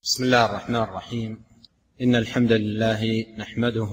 بسم الله الرحمن الرحيم. إن الحمد لله نحمده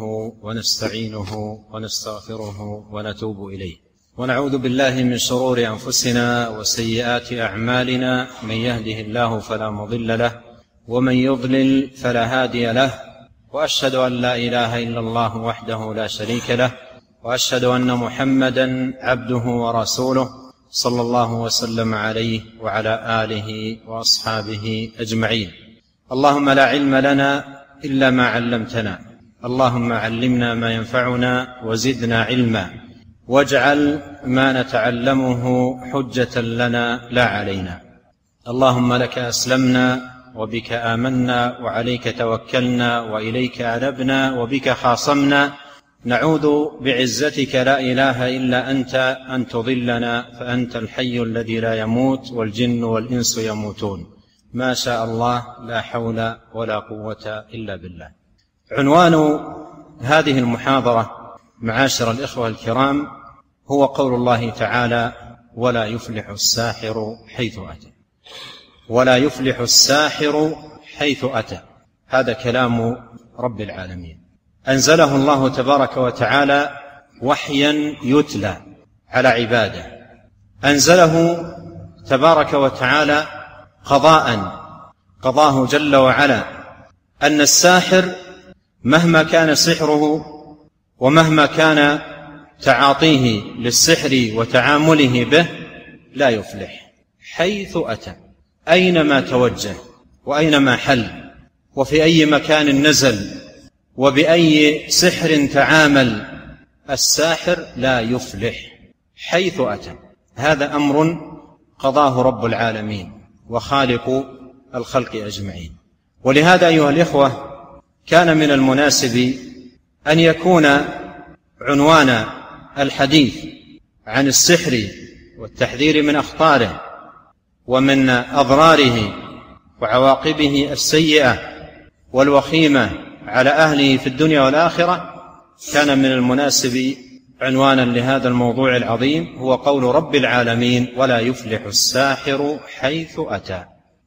ونستعينه ونستغفره ونتوب إليه، ونعوذ بالله من شرور أنفسنا وسيئات أعمالنا. من يهده الله فلا مضل له، ومن يضلل فلا هادي له، وأشهد أن لا إله إلا الله وحده لا شريك له، وأشهد أن محمدا عبده ورسوله صلى الله وسلم عليه وعلى آله وأصحابه أجمعين. اللهم لا علم لنا إلا ما علمتنا، اللهم علمنا ما ينفعنا وزدنا علما، واجعل ما نتعلمه حجة لنا لا علينا. اللهم لك أسلمنا وبك آمنا وعليك توكلنا وإليك أنبنا وبك خاصمنا. نعوذ بعزتك لا إله إلا أنت أن تضلنا، فأنت الحي الذي لا يموت، والجن والإنس يموتون ما شاء الله، لا حول ولا قوة إلا بالله. عنوان هذه المحاضرة معاشر الإخوة الكرام هو قول الله تعالى: ولا يفلح الساحر حيث أتى. ولا يفلح الساحر حيث أتى، هذا كلام رب العالمين، أنزله الله تبارك وتعالى وحيا يتلى على عباده، أنزله تبارك وتعالى قضاء قضاه جل وعلا، أن الساحر مهما كان سحره ومهما كان تعاطيه للسحر وتعامله به لا يفلح حيث أتى، أينما توجه وأينما حل وفي أي مكان نزل وبأي سحر تعامل، الساحر لا يفلح حيث أتى. هذا أمر قضاه رب العالمين وخالق الخلق أجمعين. ولهذا أيها الإخوة كان من المناسب أن يكون عنوان الحديث عن السحر والتحذير من أخطاره ومن أضراره وعواقبه السيئة والوخيمة على أهله في الدنيا والآخرة، كان من المناسب عنوانا لهذا الموضوع العظيم هو قول رب العالمين: ولا يفلح الساحر حيث أتى.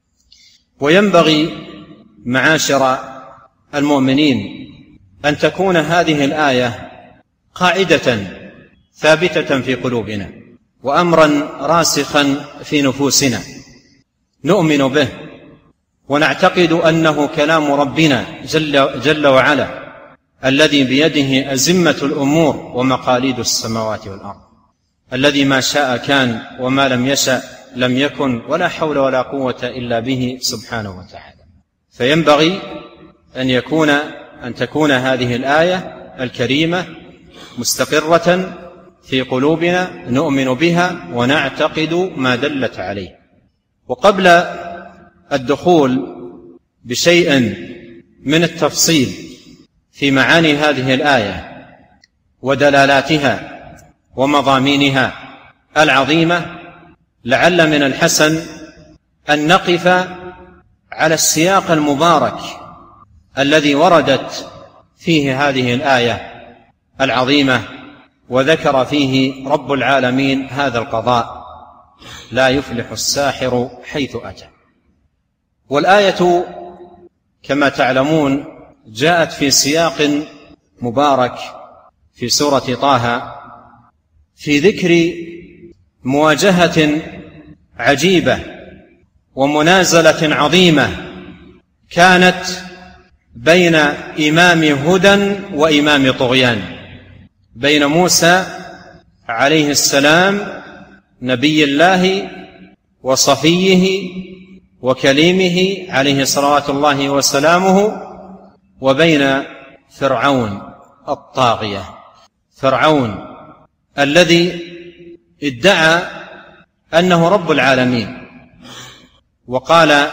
وينبغي معاشر المؤمنين أن تكون هذه الآية قاعدة ثابتة في قلوبنا وأمرا راسخا في نفوسنا، نؤمن به ونعتقد أنه كلام ربنا جل وعلا الذي بيده أزمة الأمور ومقاليد السماوات والأرض، الذي ما شاء كان وما لم يشأ لم يكن، ولا حول ولا قوة إلا به سبحانه وتعالى. فينبغي أن تكون هذه الآية الكريمة مستقرة في قلوبنا، نؤمن بها ونعتقد ما دلت عليه. وقبل الدخول بشيء من التفصيل في معاني هذه الآية ودلالاتها ومضامينها العظيمة، لعل من الحسن أن نقف على السياق المبارك الذي وردت فيه هذه الآية العظيمة، وذكر فيه رب العالمين هذا القضاء: لا يفلح الساحر حيث أتى. والآية كما تعلمون جاءت في سياق مبارك في سورة طه، في ذكر مواجهة عجيبة ومنازلة عظيمة كانت بين إمام هدى وإمام طغيان، بين موسى عليه السلام نبي الله وصفيه وكليمه عليه صلوات الله وسلامه، وبين فرعون الطاغية، فرعون الذي ادعى أنه رب العالمين وقال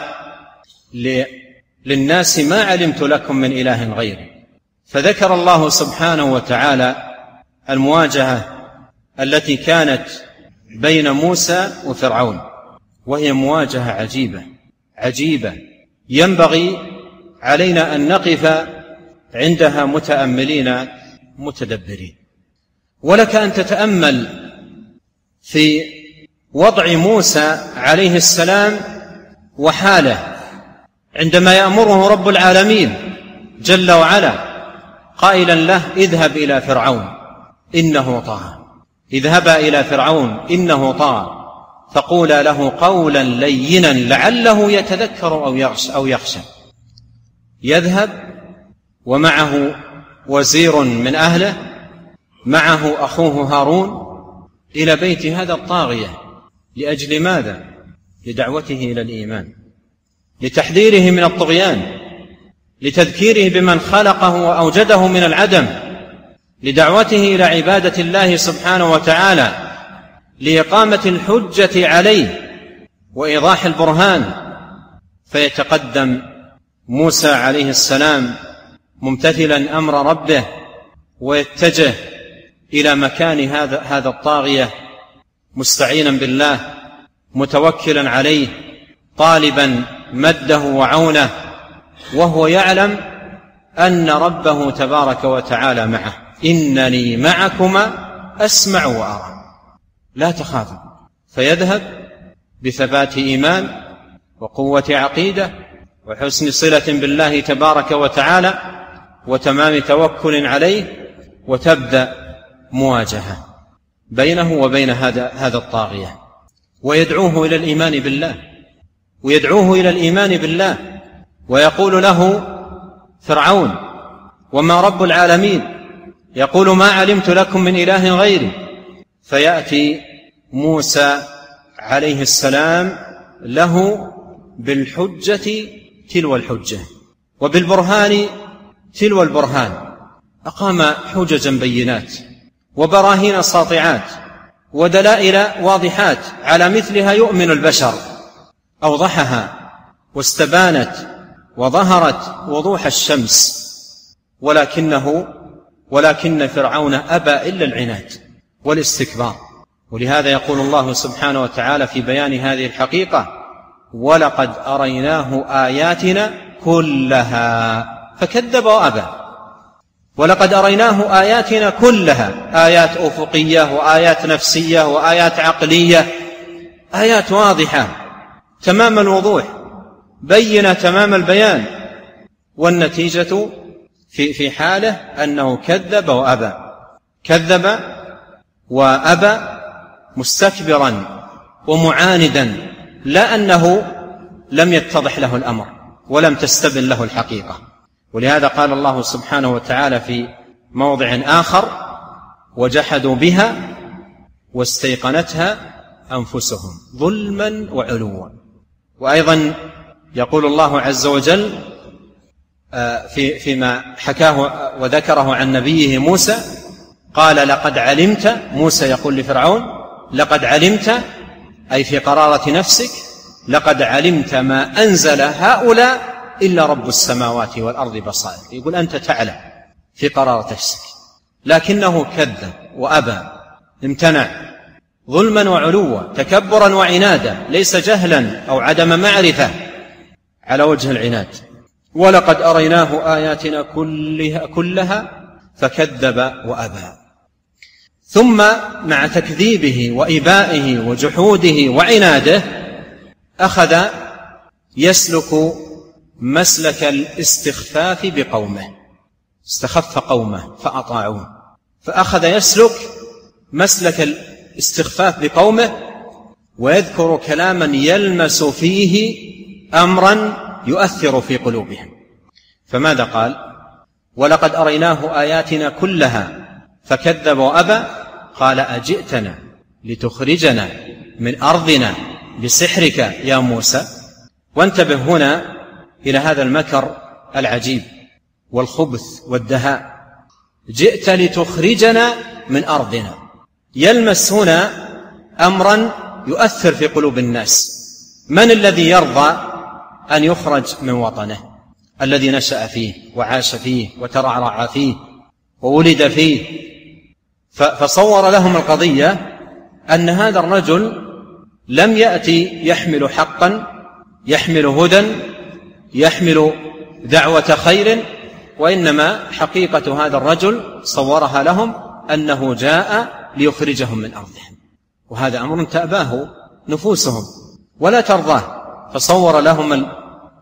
للناس: ما علمت لكم من إله غيري. فذكر الله سبحانه وتعالى المواجهة التي كانت بين موسى وفرعون، وهي مواجهة عجيبة ينبغي علينا أن نقف عندها متأملين متدبرين. ولك أن تتأمل في وضع موسى عليه السلام وحاله عندما يأمره رب العالمين جل وعلا قائلا له اذهب إلى فرعون إنه طغى، اذهبا إلى فرعون إنه طغى فقولا له قولا لينا لعله يتذكر أو يخشى. يذهب ومعه وزير من أهله، معه أخوه هارون، إلى بيت هذا الطاغية. لأجل ماذا؟ لدعوته إلى الإيمان، لتحذيره من الطغيان، لتذكيره بمن خلقه وأوجده من العدم، لدعوته إلى عبادة الله سبحانه وتعالى، لإقامة الحجة عليه وإيضاح البرهان. فيتقدم موسى عليه السلام ممتثلا أمر ربه ويتجه إلى مكان هذا الطاغية مستعينا بالله متوكلا عليه طالبا مده وعونه، وهو يعلم أن ربه تبارك وتعالى معه. إنني معكما أسمع وأرى لا تخافوا. فيذهب بثبات إيمان وقوة عقيدة وحسن صلة بالله تبارك وتعالى وتمام توكل عليه، وتبدأ مواجهة بينه وبين هذا الطاغية، ويدعوه إلى الإيمان بالله، ويقول له فرعون وما رب العالمين؟ يقول ما علمت لكم من إله غيري. فيأتي موسى عليه السلام له بالحجة تلو الحجة وبالبرهان تلو البرهان. أقام حججا بينات وبراهين ساطعات ودلائل واضحات على مثلها يؤمن البشر، أوضحها واستبانت وظهرت وضوح الشمس، ولكن فرعون أبى إلا العناد والاستكبار. ولهذا يقول الله سبحانه وتعالى في بيان هذه الحقيقة ولقد أريناه آياتنا كلها فكذب وأبى. ولقد أريناه آياتنا كلها، آيات أفقية وآيات نفسية وآيات عقلية، آيات واضحة تمام الوضوح بينة تمام البيان، والنتيجة في حاله أنه كذب وأبى مستكبرا ومعاندا، لا أنه لم يتضح له الأمر ولم تستبن له الحقيقة. ولهذا قال الله سبحانه وتعالى في موضع آخر وجحدوا بها واستيقنتها أنفسهم ظلما وعلوا. وأيضا يقول الله عز وجل فيما حكاه وذكره عن نبيه موسى قال لقد علمت، موسى يقول لفرعون لقد علمت، أي في قرارة نفسك، لقد علمت ما أنزل هؤلاء إلا رب السماوات والأرض بصائر. يقول أنت تعلم في قرارة نفسك، لكنه كذب وأبى، امتنع ظلما وعلوا، تكبرا وعنادا، ليس جهلا أو عدم معرفة على وجه العناد. ولقد أريناه آياتنا كلها فكذب وأبى. ثم مع تكذيبه وإبائه وجحوده وعناده أخذ يسلك مسلك الاستخفاف بقومه، استخف قومه فأطاعوه، فأخذ يسلك مسلك الاستخفاف بقومه ويذكر كلاما يلمس فيه أمرا يؤثر في قلوبهم. فماذا قال؟ ولقد أريناه آياتنا كلها فكذب وأبى. قال أجئتنا لتخرجنا من أرضنا بسحرك يا موسى. وانتبه هنا إلى هذا المكر العجيب والخبث والدهاء، جئت لتخرجنا من أرضنا. يلمس هنا أمرا يؤثر في قلوب الناس. من الذي يرضى أن يخرج من وطنه الذي نشأ فيه وعاش فيه وترعرع فيه وولد فيه؟ فصور لهم القضية أن هذا الرجل لم يأتي يحمل حقا، يحمل هدى، يحمل دعوة خير، وإنما حقيقة هذا الرجل صورها لهم أنه جاء ليخرجهم من أرضهم، وهذا أمر تأباه نفوسهم ولا ترضاه. فصور لهم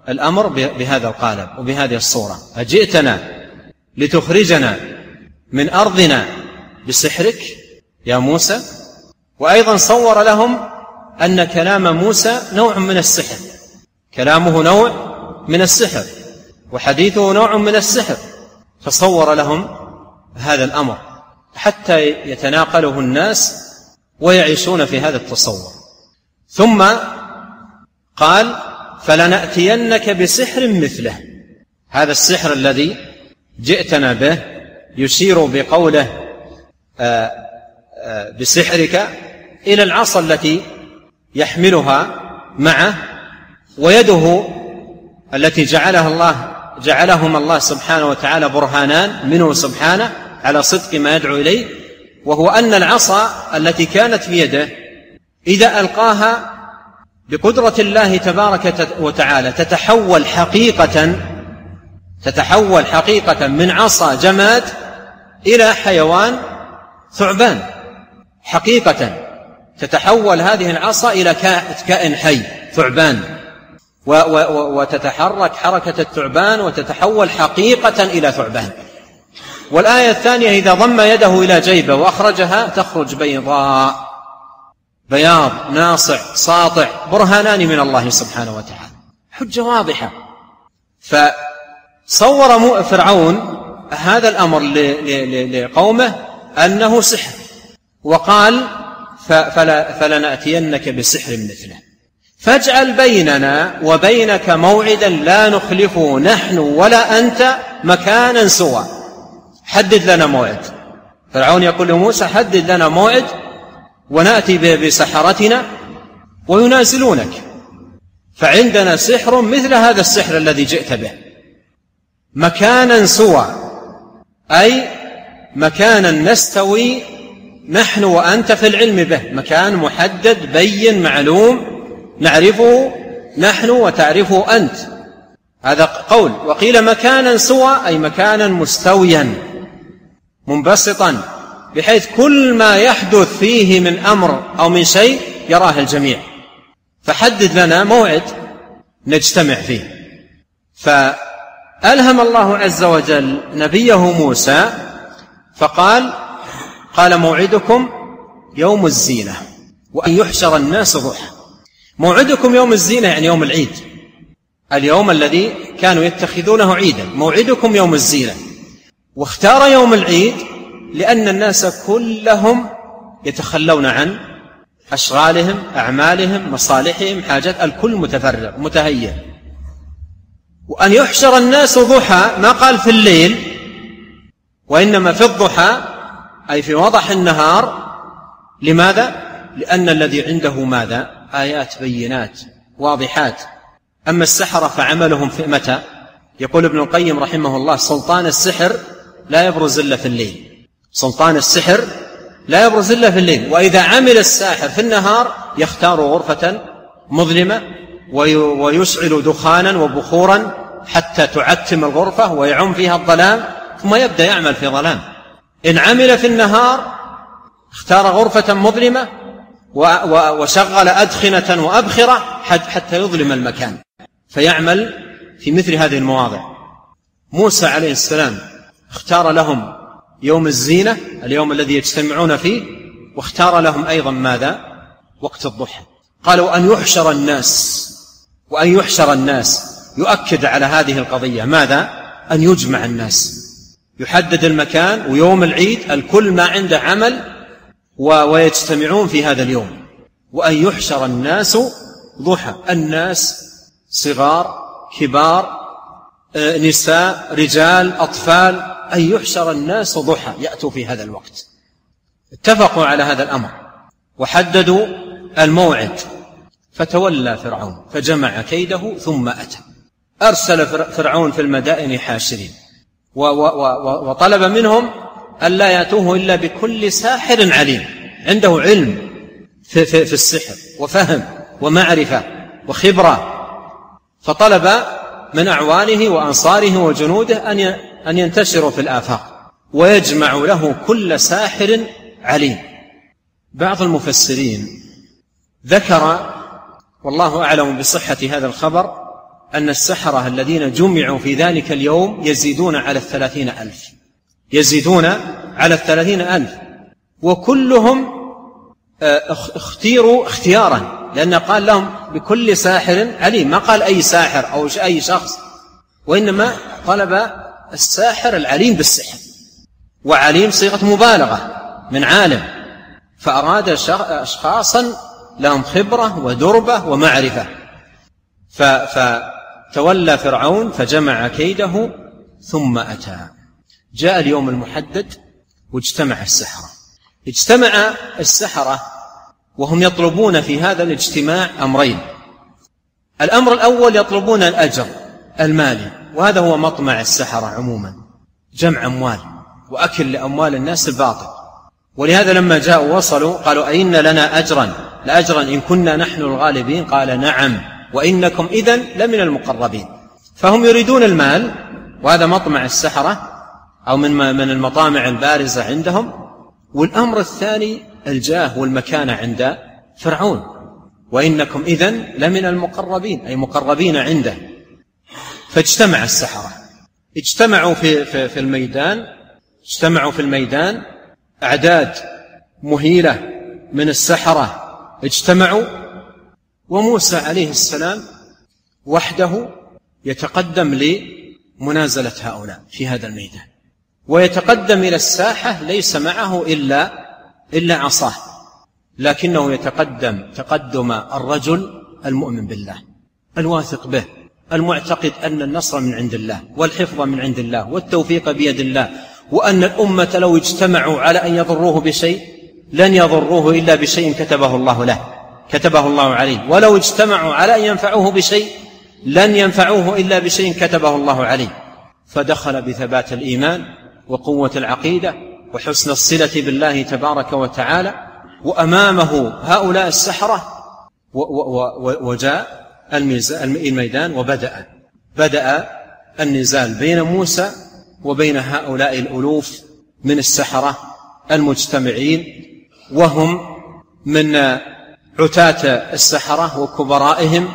الأمر بهذا القالب وبهذه الصورة: أجئتنا لتخرجنا من أرضنا بسحرك يا موسى؟ وأيضا صور لهم أن كلام موسى نوع من السحر، كلامه نوع من السحر وحديثه نوع من السحر، فصور لهم هذا الأمر حتى يتناقله الناس ويعيشون في هذا التصور. ثم قال: فلنأتينك بسحر مثله. هذا السحر الذي جئتنا به يشير بقوله بسحرك إلى العصا التي يحملها معه، ويده التي جعلهم الله سبحانه وتعالى برهانان منه سبحانه على صدق ما يدعو إليه، وهو أن العصا التي كانت في يده إذا ألقاها بقدرة الله تبارك وتعالى تتحول حقيقة من عصا جماد إلى حيوان ثعبان. حقيقة تتحول هذه العصا إلى كائن حي ثعبان، وتتحرك حركة الثعبان وتتحول حقيقة إلى ثعبان. والآية الثانية: إذا ضم يده إلى جيبه وأخرجها تخرج بيضاء، بياض ناصع ساطع، برهانان من الله سبحانه وتعالى، حجة واضحة. فصور فرعون هذا الأمر لقومه أنه سحر، وقال: فلنأتينك بسحر مثله فاجعل بيننا وبينك موعدا لا نخلفه نحن ولا أنت مكانا سوى. حدد لنا موعد. فرعون يقول لموسى: حدد لنا موعد ونأتي بسحرتنا وينازلونك، فعندنا سحر مثل هذا السحر الذي جئت به. مكانا سوى أي مكانا نستوي نحن وأنت في العلم به، مكان محدد بين معلوم نعرفه نحن وتعرفه أنت، هذا قول. وقيل مكانا سوى أي مكانا مستويا منبسطا، بحيث كل ما يحدث فيه من أمر أو من شيء يراه الجميع، فحدد لنا موعد نجتمع فيه. فألهم الله عز وجل نبيه موسى فقال: موعدكم يوم الزينة وأن يحشر الناس ضحى. موعدكم يوم الزينة يعني يوم العيد، اليوم الذي كانوا يتخذونه عيدا، موعدكم يوم الزينة. واختار يوم العيد لأن الناس كلهم يتخلون عن أشغالهم، أعمالهم، مصالحهم، حاجات، الكل متفرغ متهيأ. وأن يحشر الناس ضحى ما قال في الليل، وإنما في الضحى أي في وضح النهار. لماذا؟ لأن الذي عنده ماذا؟ آيات بينات واضحات. أما السحرة فعملهم في متى؟ يقول ابن القيم رحمه الله: سلطان السحر لا يبرز إلا في الليل. سلطان السحر لا يبرز إلا في الليل. وإذا عمل الساحر في النهار يختار غرفة مظلمة ويشعل دخانا وبخورا حتى تعتم الغرفة ويعم فيها الظلام، ثم يبدأ يعمل في ظلام. إن عمل في النهار اختار غرفة مظلمة وشغل أدخنة وأبخرة حتى يظلم المكان، فيعمل في مثل هذه المواضع. موسى عليه السلام اختار لهم يوم الزينة، اليوم الذي يجتمعون فيه، واختار لهم أيضا ماذا؟ وقت الضحى. قالوا أن يحشر الناس، وأن يحشر الناس يؤكد على هذه القضية. ماذا؟ أن يجمع الناس، يحدد المكان، ويوم العيد الكل ما عنده عمل ويجتمعون في هذا اليوم. وأن يحشر الناس ضحى، الناس صغار كبار نساء رجال أطفال، أن يحشر الناس ضحى يأتوا في هذا الوقت. اتفقوا على هذا الأمر وحددوا الموعد. فتولى فرعون فجمع كيده ثم أتى. أرسل فرعون في المدائن حاشرين وطلب منهم ألا يأتوه إلا بكل ساحر عليم، عنده علم في السحر وفهم ومعرفة وخبرة. فطلب من أعوانه وأنصاره وجنوده أن ينتشروا في الآفاق ويجمع له كل ساحر عليم. بعض المفسرين ذكر، والله أعلم بصحة هذا الخبر، أن السحرة الذين جمعوا في ذلك اليوم يزيدون على 30,000، يزيدون على 30,000، وكلهم اختيروا اختيارا، لأن قال لهم بكل ساحر عليم، ما قال أي ساحر أو أي شخص، وإنما طلب الساحر العليم بالسحر، وعليم صيغة مبالغة من عالم، فأراد أشخاصا لهم خبرة ودربة ومعرفة. فتولى فرعون فجمع كيده ثم أتى. جاء اليوم المحدد واجتمع السحرة. اجتمع السحرة وهم يطلبون في هذا الاجتماع أمرين. الأمر الأول يطلبون الأجر المالي، وهذا هو مطمع السحرة عموما، جمع أموال وأكل لأموال الناس الباطل. ولهذا لما جاءوا وصلوا قالوا أئن لنا لأجرا إن كنا نحن الغالبين؟ قال نعم وإنكم إذن لمن المقربين. فهم يريدون المال، وهذا مطمع السحرة أو من المطامع البارزة عندهم. والأمر الثاني الجاه والمكانة عند فرعون، وإنكم إذن لمن المقربين، أي مقربين عنده. فاجتمع السحرة، اجتمعوا في الميدان، أعداد مهيلة من السحرة اجتمعوا، وموسى عليه السلام وحده يتقدم لمنازلة هؤلاء في هذا الميدان، ويتقدم إلى الساحة ليس معه إلا عصاه، لكنه يتقدم تقدم الرجل المؤمن بالله الواثق به، المعتقد أن النصر من عند الله والحفظ من عند الله والتوفيق بيد الله، وأن الأمة لو اجتمعوا على أن يضروه بشيء لن يضروه إلا بشيء كتبه الله له، كتبه الله عليه، ولو اجتمعوا على أن ينفعوه بشيء لن ينفعوه إلا بشيء كتبه الله عليه. فدخل بثبات الإيمان وقوة العقيدة وحسن الصلة بالله تبارك وتعالى، وأمامه هؤلاء السحرة، وجاء الميدان وبدأ النزال بين موسى وبين هؤلاء الألوف من السحرة المجتمعين، وهم من عتاة السحرة وكبرائهم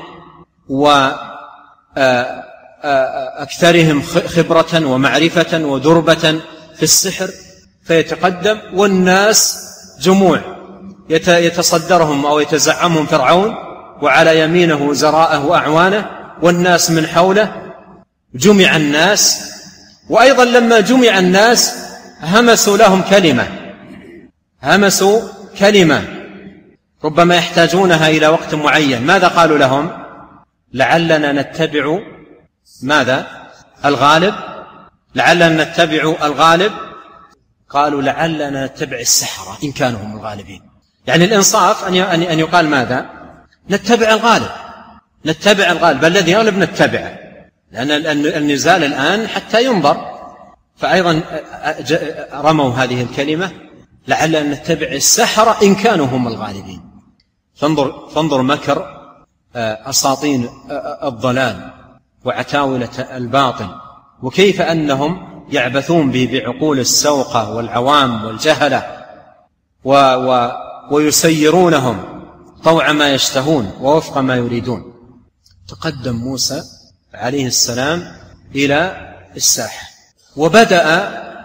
وأكثرهم خبرة ومعرفة ودربة في السحر. فيتقدم والناس جموع يتصدرهم أو يتزعمهم فرعون، وعلى يمينه وزراءه وأعوانه، والناس من حوله. جمع الناس، وأيضا لما جمع الناس همسوا لهم كلمة ربما يحتاجونها إلى وقت معين. ماذا قالوا لهم؟ لعلنا نتبع الغالب. لعلنا نتبع الغالب. قالوا لعلنا نتبع السحرة إن كانوا هم الغالبين. يعني الإنصاف أن يقال ماذا؟ نتبع الغالب، الذي يغلب نتبعه، لأن النزال الآن حتى ينظر. فأيضا رموا هذه الكلمة لعلنا نتبع السحرة إن كانوا هم الغالبين. فانظر مكر أساطين الضلال وعتاولة الباطل، وكيف أنهم يعبثون بعقول السوقة والعوام والجهلة ويسيرونهم طوع ما يشتهون ووفق ما يريدون. تقدم موسى عليه السلام إلى الساحة، وبدأ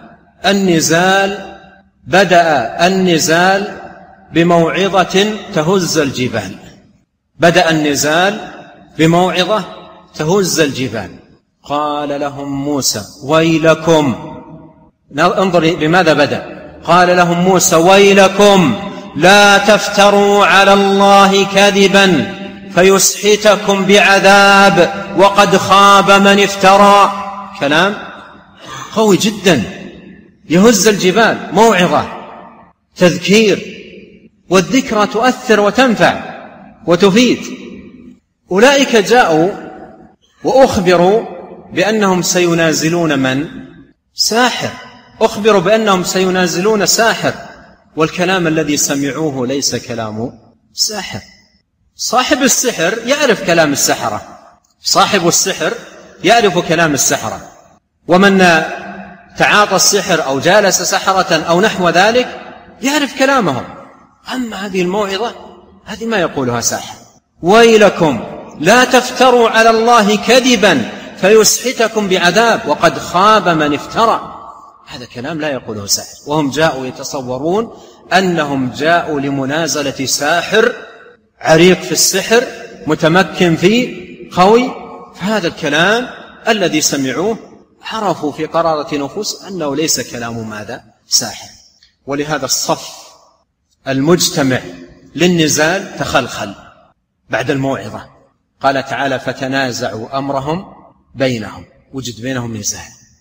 النزال بموعظة تهز الجبال. بدأ النزال بموعظة تهز الجبال. قال لهم موسى ويلكم. انظر بماذا بدأ. قال لهم موسى ويلكم لا تفتروا على الله كذبا فيسحتكم بعذاب وقد خاب من افترى. كلام قوي جدا يهز الجبال، موعظة، تذكير، والذكرى تؤثر وتنفع وتفيد. أولئك جاءوا وأخبروا بأنهم سينازلون من؟ ساحر. أخبروا بأنهم سينازلون ساحر، والكلام الذي سمعوه ليس كلام ساحر. صاحب السحر يعرف كلام السحرة، صاحب السحر يعرف كلام السحرة، ومن تعاطى السحر أو جالس سحرة أو نحو ذلك يعرف كلامهم. أما هذه الموعظة هذه ما يقولها ساحر. ويلكم لا تفتروا على الله كذبا فيسحتكم بعذاب وقد خاب من افترى. هذا كلام لا يقوله ساحر، وهم جاءوا يتصورون أنهم جاءوا لمنازلة ساحر عريق في السحر متمكن فيه قوي. فهذا الكلام الذي سمعوه عرفوا في قرارة نفوس أنه ليس كلام ماذا؟ ساحر. ولهذا الصف المجتمع للنزال تخلخل بعد الموعظة. قال تعالى فتنازعوا أمرهم بينهم، وجد بينهم نزاع.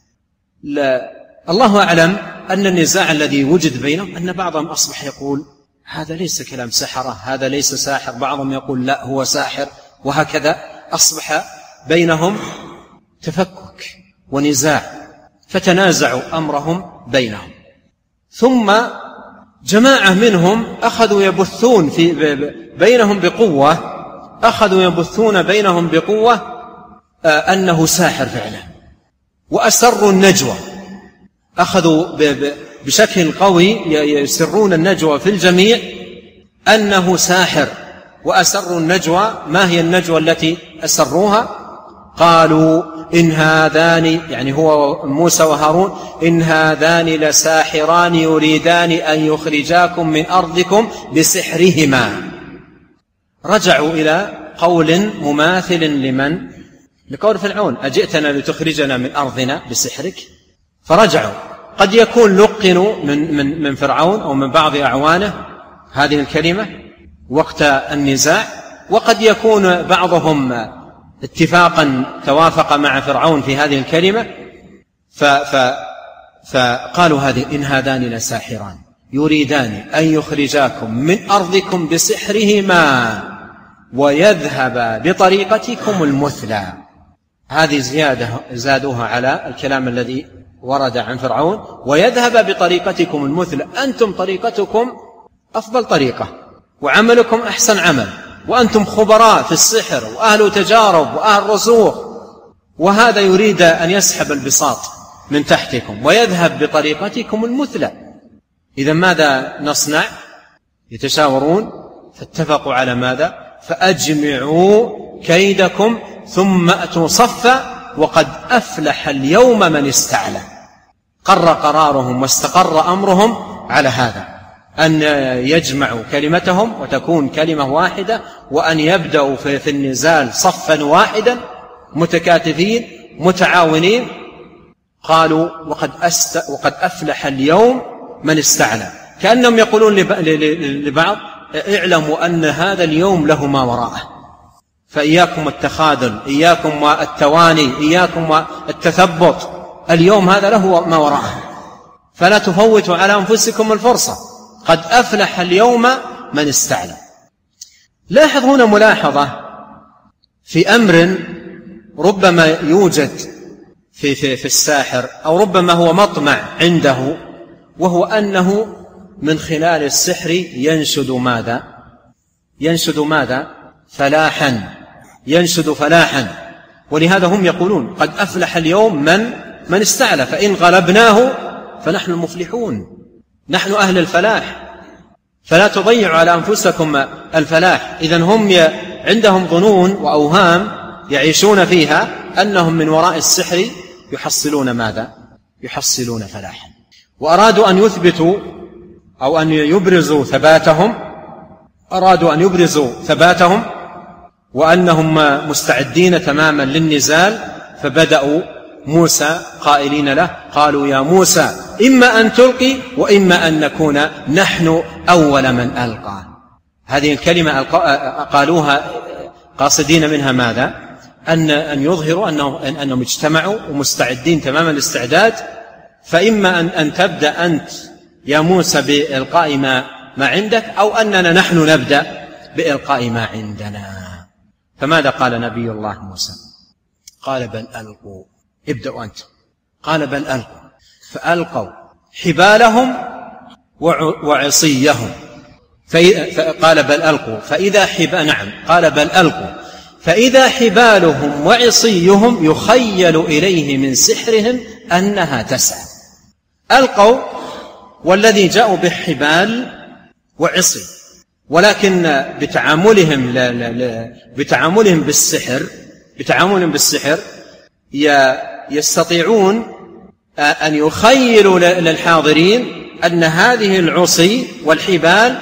الله أعلم أن النزاع الذي وجد بينهم أن بعضهم أصبح يقول هذا ليس كلام سحرة، هذا ليس ساحر، بعضهم يقول لا هو ساحر، وهكذا أصبح بينهم تفكك ونزاع. فتنازعوا أمرهم بينهم. ثم جماعة منهم أخذوا يبثون بينهم بقوة، أخذوا يبثون بينهم بقوة أنه ساحر فعلا، وأسروا النجوى، أخذوا بشكل قوي يسرون النجوى في الجميع أنه ساحر، وأسروا النجوى. ما هي النجوى التي أسروها؟ قالوا إن هذان، يعني هو موسى وهارون، إن هذان لساحران يريدان أن يخرجاكم من أرضكم بسحرهما. رجعوا إلى قول مماثل لقول فرعون أجئتنا لتخرجنا من أرضنا بسحرك. فرجعوا. قد يكون لقنوا من فرعون أو من بعض أعوانه هذه الكلمة وقت النزاع، وقد يكون بعضهم اتفاقا توافق مع فرعون في هذه الكلمة فقالوا هذه إن هذان لساحران يريدان أن يخرجاكم من أرضكم بسحرهما ويذهب بطريقتكم المثلى. هذه زيادة زادوها على الكلام الذي ورد عن فرعون، ويذهب بطريقتكم المثلى. أنتم طريقتكم أفضل طريقة وعملكم أحسن عمل، وأنتم خبراء في السحر وأهل تجارب وأهل رسوخ، وهذا يريد أن يسحب البساط من تحتكم ويذهب بطريقتكم المثلى. إذا ماذا نصنع؟ يتشاورون فاتفقوا على ماذا؟ فأجمعوا كيدكم ثم أتوا صفا وقد أفلح اليوم من استعلى. قر قرارهم واستقر أمرهم على هذا، أن يجمعوا كلمتهم وتكون كلمة واحدة، وأن يبدأوا في النزال صفا واحدا متكاتفين متعاونين. قالوا وقد أفلح اليوم من استعلى، كأنهم يقولون لبعض اعلموا أن هذا اليوم له ما وراءه، فإياكم التخاذل، إياكم والتواني، إياكم والتثبط، اليوم هذا له ما وراءه، فلا تفوتوا على أنفسكم الفرصة. قد أفلح اليوم من استعلى. لاحظ هنا ملاحظة في أمر ربما يوجد في الساحر، أو ربما هو مطمع عنده، وهو أنه من خلال السحر ينشد ماذا؟ ينشد ماذا؟ فلاحا، ينشد فلاحا. ولهذا هم يقولون قد أفلح اليوم من استعلى، فإن غلبناه فنحن المفلحون، نحن أهل الفلاح، فلا تضيعوا على أنفسكم الفلاح. إذن هم عندهم ظنون وأوهام يعيشون فيها أنهم من وراء السحر يحصلون ماذا؟ يحصلون فلاحا. وأرادوا أن يثبتوا أو أن يبرزوا ثباتهم، أرادوا أن يبرزوا ثباتهم وأنهم مستعدين تماما للنزال. فبدأوا موسى قائلين له، قالوا يا موسى إما أن تلقي وإما أن نكون نحن أول من ألقى. هذه الكلمة قالوها قاصدين منها ماذا؟ أن يظهروا أنهم اجتمعوا ومستعدين تماما الاستعداد، فإما أن تبدأ أنت يا موسى بإلقاء ما عندك، أو أننا نحن نبدأ بإلقاء ما عندنا. فماذا قال نبي الله موسى؟ قال بل ألقوا، ابدأوا أنت. قال بل ألقوا، فألقوا حبالهم وعصيهم. قال بل ألقوا فإذا نعم، قال بل ألقوا فإذا حبالهم وعصيهم يخيل إليه من سحرهم أنها تسعى. ألقوا، والذي جاءوا بحبال وعصي، ولكن بتعاملهم بالسحر يستطيعون أن يخيلوا للحاضرين أن هذه العصي والحبال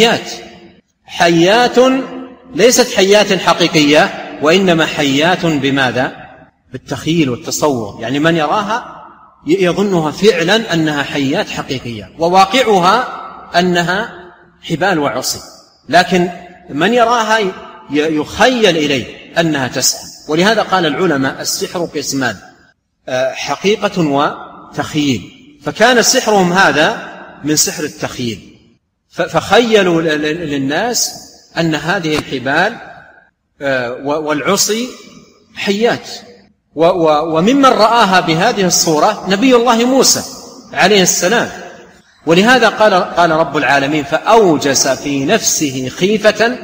حيات ليست حيات حقيقية، وإنما حيات بماذا؟ بالتخيل والتصور. يعني من يراها يظنها فعلا أنها حيات حقيقية، وواقعها أنها حبال وعصي، لكن من يراها يخيل إليه أنها تسعى. ولهذا قال العلماء السحر قسمان، حقيقة وتخيل. فكان سحرهم هذا من سحر التخيل، فخيلوا للناس أن هذه الحبال والعصي حيات. وممن رآها بهذه الصورة نبي الله موسى عليه السلام. ولهذا قال رب العالمين: فأوجس في نفسه خيفة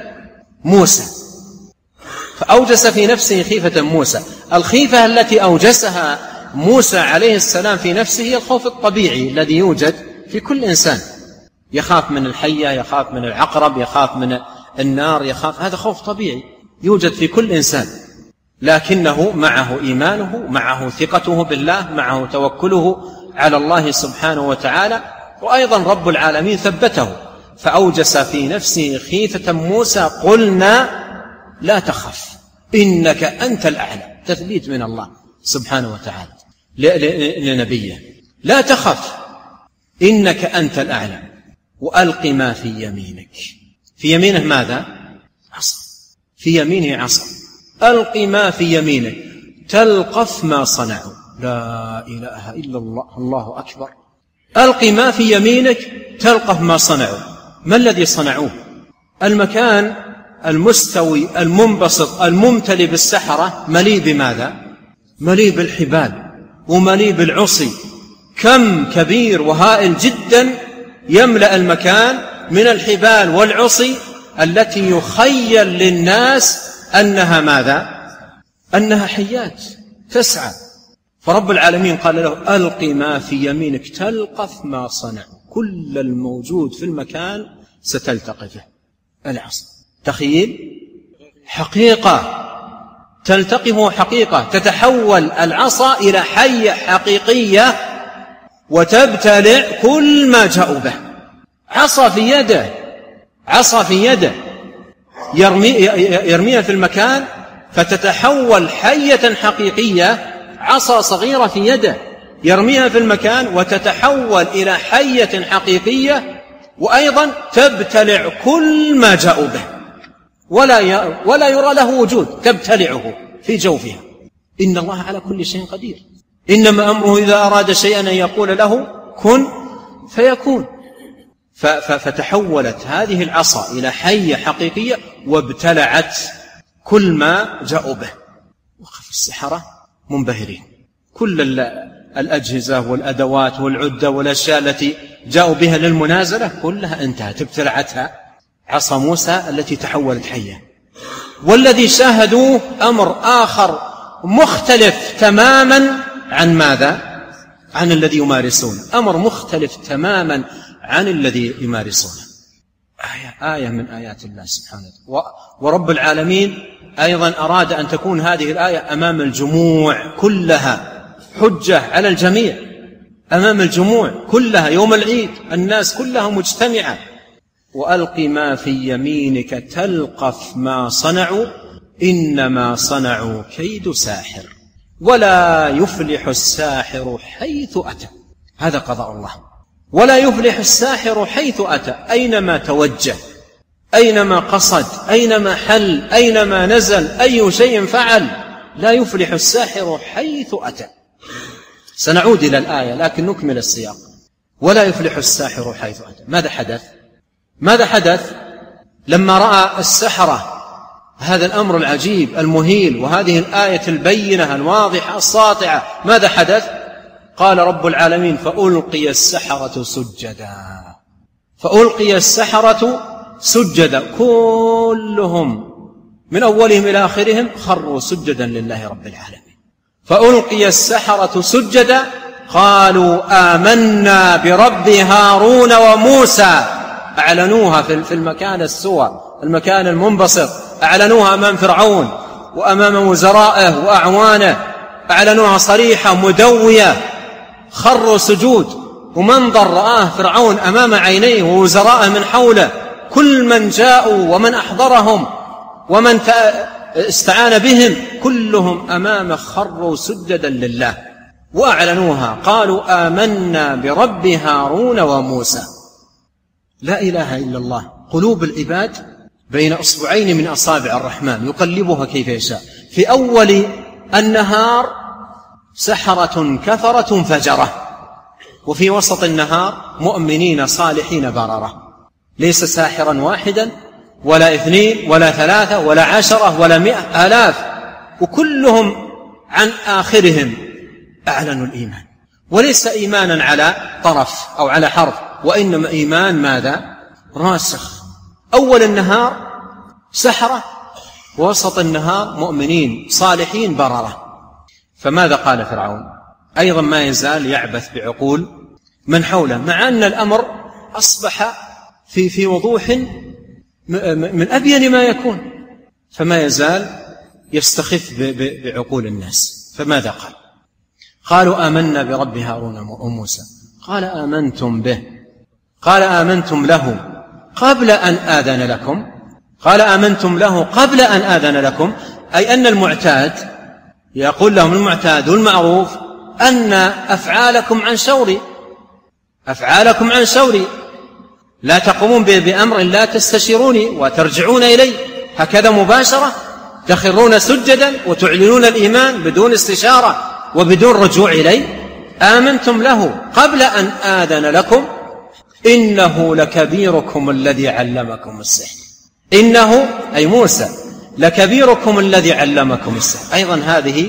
موسى. الخيفة التي أوجسها موسى عليه السلام في نفسه هي الخوف الطبيعي الذي يوجد في كل إنسان، يخاف من الحية، يخاف من العقرب، يخاف من النار، هذا خوف طبيعي يوجد في كل إنسان، لكنه معه إيمانه، معه ثقته بالله، معه توكله على الله سبحانه وتعالى. وأيضا رب العالمين ثبته: فأوجس في نفسه خيفة موسى قلنا لا تخف إنك أنت الأعلى. تثبيت من الله سبحانه وتعالى لنبيه: لا تخف إنك أنت الأعلى وألق ما في يمينك. في يمينه ماذا؟ عصا. في يمينه عصا. ألق ما في يمينك تلقف ما صنعوا. لا إله إلا الله، الله أكبر. ألق ما في يمينك تلقف ما صنعوا. ما الذي صنعوه؟ المكان المستوي المنبسط الممتلئ بالسحرة مليء بماذا؟ مليء بالحبال ومليء بالعصي. كم كبير وهائل جدا يملأ المكان من الحبال والعصي التي يخيل للناس أنها ماذا؟ أنها حيات تسعى. فرب العالمين قال له: ألق ما في يمينك تلقف ما صنعوا. كل الموجود في المكان ستلتقفه. العصا تخيل حقيقة، تلتقفه حقيقة، تتحول العصا إلى حية حقيقية وتبتلع كل ما جاءوا به. عصا في يده يرميها في المكان فتتحول حية حقيقية. عصا صغيرة في يده يرميها في المكان وتتحول إلى حية حقيقية، وأيضا تبتلع كل ما جاءوا به ولا يرى له وجود، تبتلعه في جوفها. إن الله على كل شيء قدير. إنما أمره إذا أراد شيئا أن يقول له كن فيكون. فتحولت هذه العصا إلى حية حقيقية وابتلعت كل ما جاءوا به. وقف السحرة منبهرين. كل الأجهزة والأدوات والعدة والأشياء التي جاءوا بها للمنازلة كلها انتهت، ابتلعتها عصا موسى التي تحولت حية. والذي شاهدوه أمر آخر مختلف تماما عن ماذا؟ عن الذي يمارسون. أمر مختلف تماما عن الذي يمارسونه. آية من آيات الله سبحانه. ورب العالمين أيضا أراد أن تكون هذه الآية أمام الجموع كلها، حجة على الجميع، أمام الجموع كلها يوم العيد، الناس كلها مجتمعة. وألق ما في يمينك تلقف ما صنعوا إنما صنعوا كيد ساحر ولا يفلح الساحر حيث أتى. هذا قضاء الله. ولا يفلح الساحر حيث أتى، أينما توجه، أينما قصد، أينما حل، أينما نزل، أي شيء فعل، لا يفلح الساحر حيث أتى. سنعود إلى الآية لكن نكمل السياق. ولا يفلح الساحر حيث أتى. ماذا حدث لما رأى السحرة هذا الأمر العجيب المهيل وهذه الآية البينة الواضحة الساطعة؟ ماذا حدث؟ قال رب العالمين: فألقي السحرة سجدا. كلهم من أولهم إلى آخرهم خروا سجدا لله رب العالمين. فألقي السحرة سجدا قالوا آمنا برب هارون وموسى أعلنوها في المكان السوى، المكان المنبسط، أعلنوها أمام فرعون وأمام وزرائه وأعوانه، أعلنوها صريحة مدوية، خروا سجود، ومنظر رآه فرعون أمام عينيه ووزرائه من حوله، كل من جاءوا ومن أحضرهم ومن استعان بهم كلهم أمامه خروا سجدا لله وأعلنوها، قالوا آمنا برب هارون وموسى. لا إله إلا الله. قلوب العباد بين أصبعين من أصابع الرحمن يقلبها كيف يشاء. في أول النهار سحرة كفرة فجرة، وفي وسط النهار مؤمنين صالحين بررة، ليس ساحرا واحدا ولا 2 ولا 3 ولا 10 ولا 100 آلاف، وكلهم عن آخرهم أعلنوا الإيمان، وليس إيمانا على طرف أو على حرف، وإنما إيمان ماذا؟ راسخ. أول النهار سحرة، ووسط النهار مؤمنين صالحين بررة. فماذا قال فرعون؟ أيضا ما يزال يعبث بعقول من حوله، مع أن الأمر أصبح في وضوح من أبين ما يكون، فما يزال يستخف بعقول الناس. فماذا قال؟ قالوا آمنا برب هارون وموسى. قال آمنتم به؟ قال آمنتم له قبل أن آذن لكم؟ قال آمنتم له قبل أن آذن لكم، أي أن المعتاد يقول لهم المعتاد والمعروف أن أفعالكم عن شوري، لا تقومون بأمر لا تستشيروني وترجعون إلي هكذا مباشرة، تخرون سجدا وتعلنون الإيمان بدون استشارة وبدون رجوع إلي. آمنتم له قبل أن آذن لكم إنه لكبيركم الذي علمكم السحر. إنه أي موسى لكبيركم الذي علمكم السحر. أيضا هذه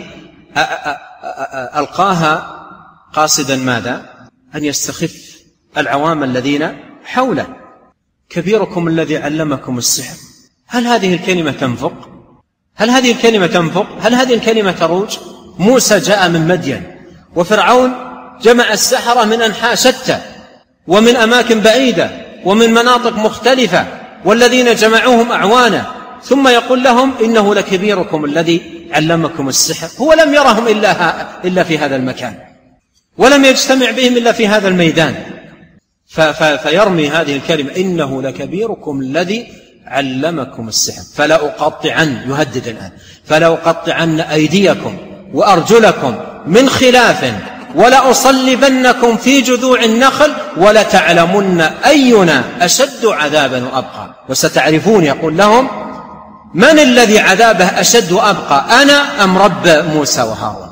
ألقاها قاصدا ماذا؟ أن يستخف العوام الذين حوله. كبيركم الذي علمكم السحر. هل هذه الكلمة تنفق؟ هل هذه الكلمة تروج؟ موسى جاء من مدين، وفرعون جمع السحرة من أنحاء شتى ومن أماكن بعيدة ومن مناطق مختلفة، والذين جمعوهم أعوانه، ثم يقول لهم إنه لكبيركم الذي علمكم السحر. هو لم يرهم إلا في هذا المكان، ولم يجتمع بهم إلا في هذا الميدان، فيرمي هذه الكلمة إنه لكبيركم الذي علمكم السحر فلا أقطعن، يهدد الآن، فلا أقطعن أيديكم وأرجلكم من خلاف ولا أصلبنكم في جذوع النخل ولتعلمن أينا أشد عذابا وأبقى. وستعرفون، يقول لهم، من الذي عذابه أشد وأبقى، أنا أم رب موسى وهارون؟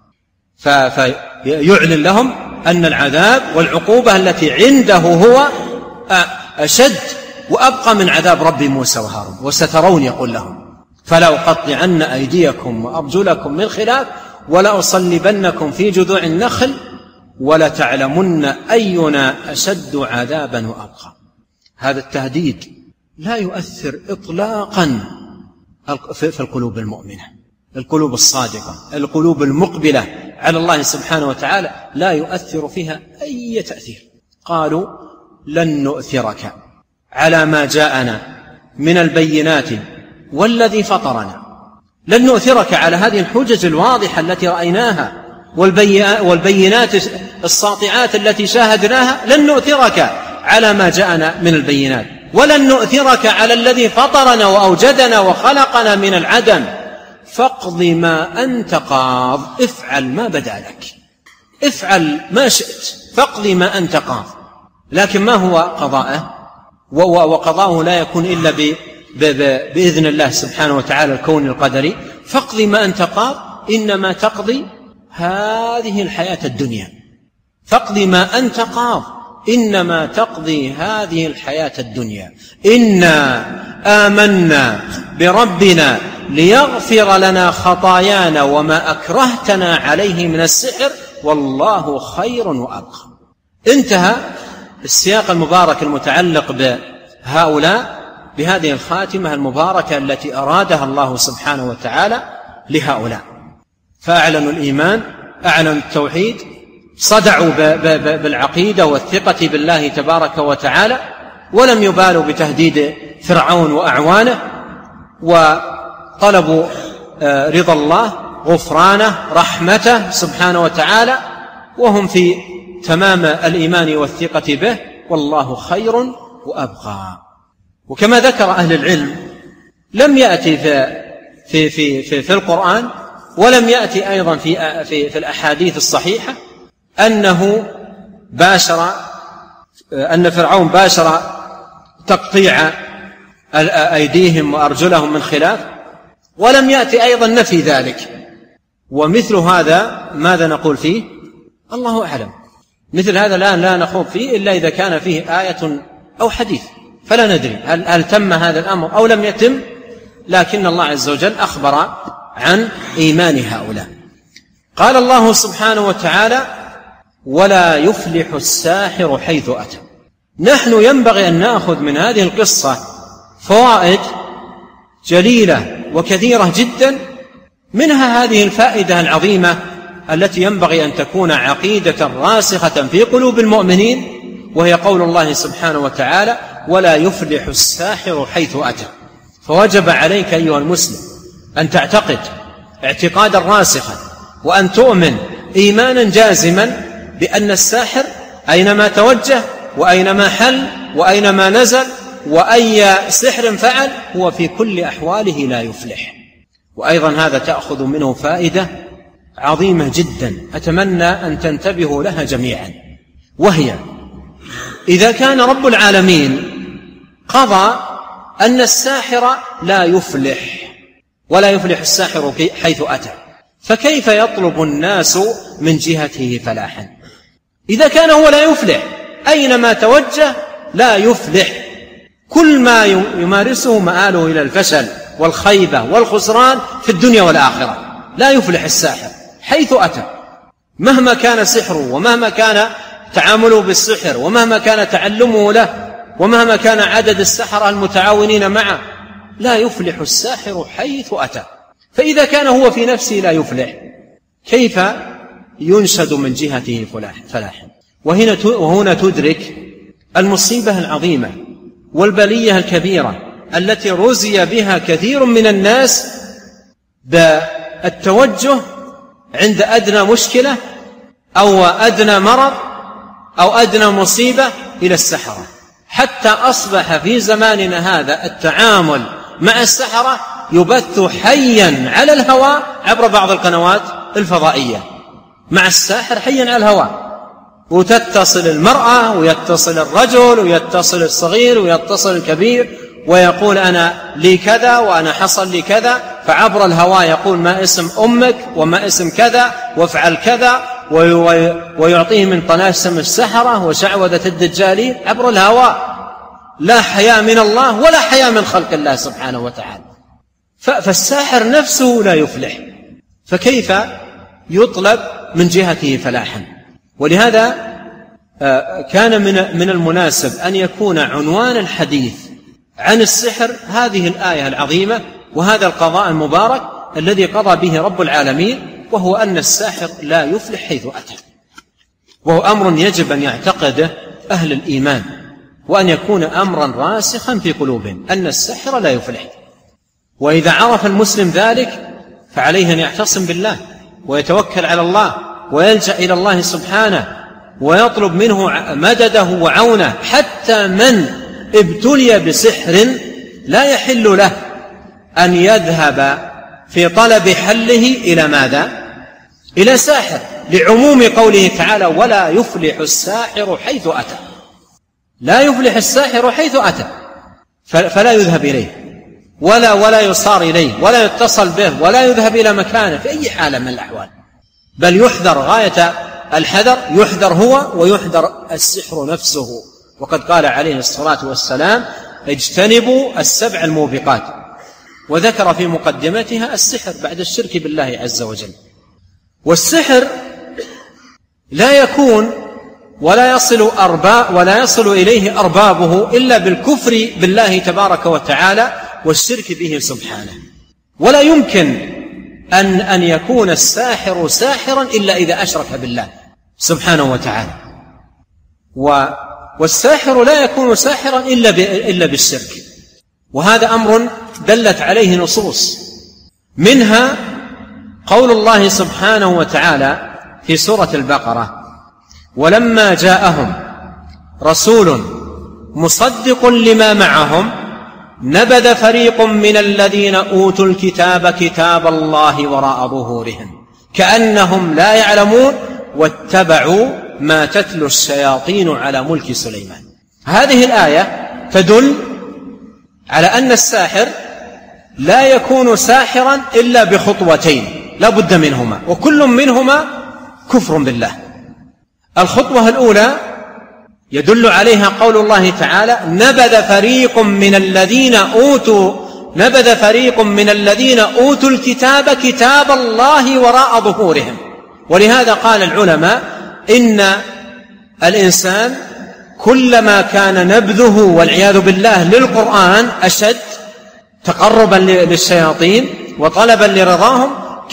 فيعلن لهم أن العذاب والعقوبة التي عنده هو أشد وأبقى من عذاب رب موسى وهارون. وسترون، يقول لهم، فلا أقطعن أيديكم وأرجلكم من خلاف ولا أصلبنكم في جذوع النخل ولتعلمن أينا أشد عذابا وأبقى. هذا التهديد لا يؤثر إطلاقا في القلوب المؤمنة، القلوب الصادقة، القلوب المقبلة على الله سبحانه وتعالى، لا يؤثر فيها أي تأثير. قالوا لن نؤثرك على ما جاءنا من البينات والذي فطرنا. لن نؤثرك على هذه الحجج الواضحة التي رأيناها والبينات الساطعات التي شاهدناها، لن نؤثرك على ما جاءنا من البينات، ولن نؤثرك على الذي فطرنا وأوجدنا وخلقنا من العدم. فاقض ما أنت قاض، افعل ما بدا لك، افعل ما شئت، فاقض ما أنت قاض. لكن ما هو قضاءه؟ وقضاءه لا يكون إلا بإذن الله سبحانه وتعالى الكون القدري. فاقض ما أنت قاض، إنما تقضي هذه الحياة الدنيا. فاقض ما أنت قاض، إنما تقضي هذه الحياة الدنيا. إنا آمنا بربنا ليغفر لنا خطايانا وما أكرهتنا عليه من السحر والله خير وأبقى. انتهى السياق المبارك المتعلق بهؤلاء بهذه الخاتمة المباركة التي أرادها الله سبحانه وتعالى لهؤلاء. فأعلنوا الإيمان، أعلنوا التوحيد، صدعوا بالعقيدة والثقة بالله تبارك وتعالى، ولم يبالوا بتهديد فرعون وأعوانه، وطلبوا رضا الله، غفرانه، رحمته سبحانه وتعالى، وهم في تمام الإيمان والثقة به، والله خير وأبقى. وكما ذكر أهل العلم لم يأتي في القرآن، ولم يأتي أيضا في الأحاديث الصحيحة أن فرعون باشر تقطيع أيديهم وأرجلهم من خلاف، ولم يأتي أيضا نفي ذلك. ومثل هذا ماذا نقول فيه؟ الله أعلم. مثل هذا لا نخوض فيه إلا إذا كان فيه آية أو حديث، فلا ندري هل تم هذا الأمر أو لم يتم، لكن الله عز وجل أخبر عن إيمان هؤلاء. قال الله سبحانه وتعالى: ولا يفلح الساحر حيث أتى. نحن ينبغي أن نأخذ من هذه القصة فوائد جليلة وكثيرة جدا، منها هذه الفائدة العظيمة التي ينبغي أن تكون عقيدة راسخة في قلوب المؤمنين، وهي قول الله سبحانه وتعالى: ولا يفلح الساحر حيث أتى. فوجب عليك أيها المسلم أن تعتقد اعتقادا راسخا، وأن تؤمن إيمانا جازما بأن الساحر أينما توجه وأينما حل وأينما نزل وأي سحر فعل هو في كل أحواله لا يفلح. وأيضا هذا تأخذ منه فائدة عظيمة جدا أتمنى أن تنتبهوا لها جميعا، وهي: إذا كان رب العالمين قضى أن الساحر لا يفلح، ولا يفلح الساحر حيث أتى، فكيف يطلب الناس من جهته فلاحا؟ إذا كان هو لا يفلح أينما توجه لا يفلح، كل ما يمارسه مآله إلى الفشل والخيبة والخسران في الدنيا والآخرة. لا يفلح الساحر حيث أتى، مهما كان سحره، ومهما كان تعامله بالسحر، ومهما كان تعلمه له، ومهما كان عدد السحرة المتعاونين معه، لا يفلح الساحر حيث أتى. فإذا كان هو في نفسه لا يفلح، كيف ينشد من جهته فلاحا؟ وهنا تدرك المصيبة العظيمة والبلية الكبيرة التي رزي بها كثير من الناس بالتوجه عند أدنى مشكلة أو أدنى مرض أو أدنى مصيبة إلى السحرة، حتى أصبح في زماننا هذا التعامل مع السحرة يبث حيا على الهواء عبر بعض القنوات الفضائية، مع الساحر حيا على الهواء، وتتصل المرأة ويتصل الرجل ويتصل الصغير ويتصل الكبير ويقول أنا لي كذا وأنا حصل لي كذا، فعبر الهواء يقول ما اسم أمك وما اسم كذا وافعل كذا، ويعطيه من طلاسم السحرة وشعوذة الدجالين عبر الهواء. لا حياء من الله ولا حياء من خلق الله سبحانه وتعالى. فالساحر نفسه لا يفلح، فكيف يطلب من جهته فلاحا؟ ولهذا كان من المناسب أن يكون عنوان الحديث عن السحر هذه الآية العظيمة وهذا القضاء المبارك الذي قضى به رب العالمين، وهو أن الساحر لا يفلح حيث أتى. وهو أمر يجب أن يعتقده أهل الإيمان، وأن يكون أمرا راسخا في قلوبهم أن السحر لا يفلح. وإذا عرف المسلم ذلك فعليه أن يعتصم بالله ويتوكل على الله ويلجأ إلى الله سبحانه ويطلب منه مدده وعونه، حتى من ابتلي بسحر لا يحل له أن يذهب في طلب حله إلى ماذا؟ إلى ساحر، لعموم قوله تعالى ولا يفلح الساحر حيث أتى. لا يفلح الساحر حيث أتى، فلا يذهب إليه ولا يصار إليه ولا يتصل به ولا يذهب إلى مكانه في أي حالة من الأحوال، بل يحذر غاية الحذر، يحذر هو ويحذر السحر نفسه. وقد قال عليه الصلاة والسلام اجتنبوا السبع الموبقات، وذكر في مقدمتها السحر بعد الشرك بالله عز وجل. والسحر لا يكون ولا يصل إليه أربابه إلا بالكفر بالله تبارك وتعالى والشرك به سبحانه. ولا يمكن أن يكون الساحر ساحرا إلا إذا أشرك بالله سبحانه وتعالى. والساحر لا يكون ساحرا إلا بالشرك، وهذا أمر دلت عليه نصوص، منها قول الله سبحانه وتعالى في سورة البقرة: ولما جاءهم رسول مصدق لما معهم نبذ فريق من الذين أوتوا الكتاب كتاب الله وراء ظهورهم كأنهم لا يعلمون واتبعوا ما تتلو الشياطين على ملك سليمان. هذه الآية تدل على أن الساحر لا يكون ساحرا إلا بخطوتين لا بد منهما، وكل منهما كفر بالله. الخطوة الأولى يدل عليها قول الله تعالى: نبذ فريق من الذين أوتوا الكتاب كتاب الله وراء ظهورهم. ولهذا قال العلماء إن الإنسان كلما كان نبذه والعياذ بالله للقرآن أشد تقربا للشياطين وطلبا لرضاهم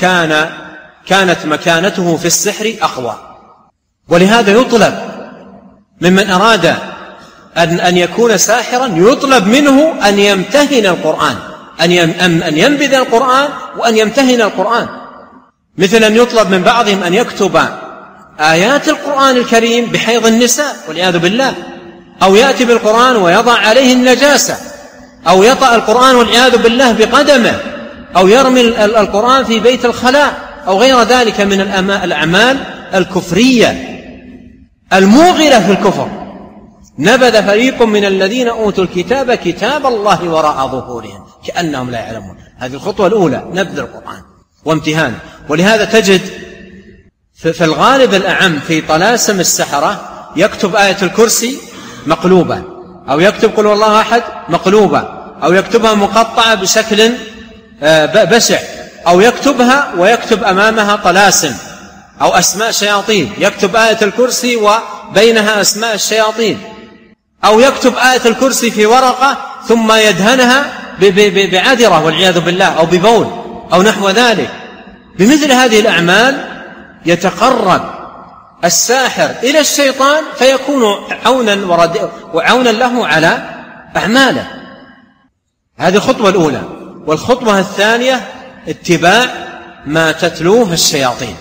كانت مكانته في السحر أقوى. ولهذا يطلب ممن أراد أن يكون ساحرا، يطلب منه أن يمتهن القرآن، أن ينبذ القرآن وأن يمتهن القرآن، مثل أن يطلب من بعضهم أن يكتب آيات القرآن الكريم بحيض النساء والعياذ بالله، أو يأتي بالقرآن ويضع عليه النجاسة، أو يطأ القرآن والعياذ بالله بقدمه، أو يرمي القرآن في بيت الخلاء، أو غير ذلك من الأعمال الكفرية الموغلة في الكفر. نبذ فريق من الذين أوتوا الكتاب كتاب الله وراء ظهورهم كأنهم لا يعلمون. هذه الخطوة الأولى، نبذ القرآن وامتهانه. ولهذا تجد في الغالب الأعم في طلاسم السحرة يكتب آية الكرسي مقلوبة، أو يكتب قل والله أحد مقلوبة، أو يكتبها مقطعة بشكل بشع، أو يكتبها ويكتب أمامها طلاسم أو أسماء شياطين، يكتب آية الكرسي وبينها أسماء الشياطين، أو يكتب آية الكرسي في ورقة ثم يدهنها بعذرة والعياذ بالله، أو ببول أو نحو ذلك. بمثل هذه الأعمال يتقرب الساحر إلى الشيطان فيكون عونا له على أعماله. هذه الخطوة الأولى. والخطوة الثانية اتباع ما تتلوه الشياطين.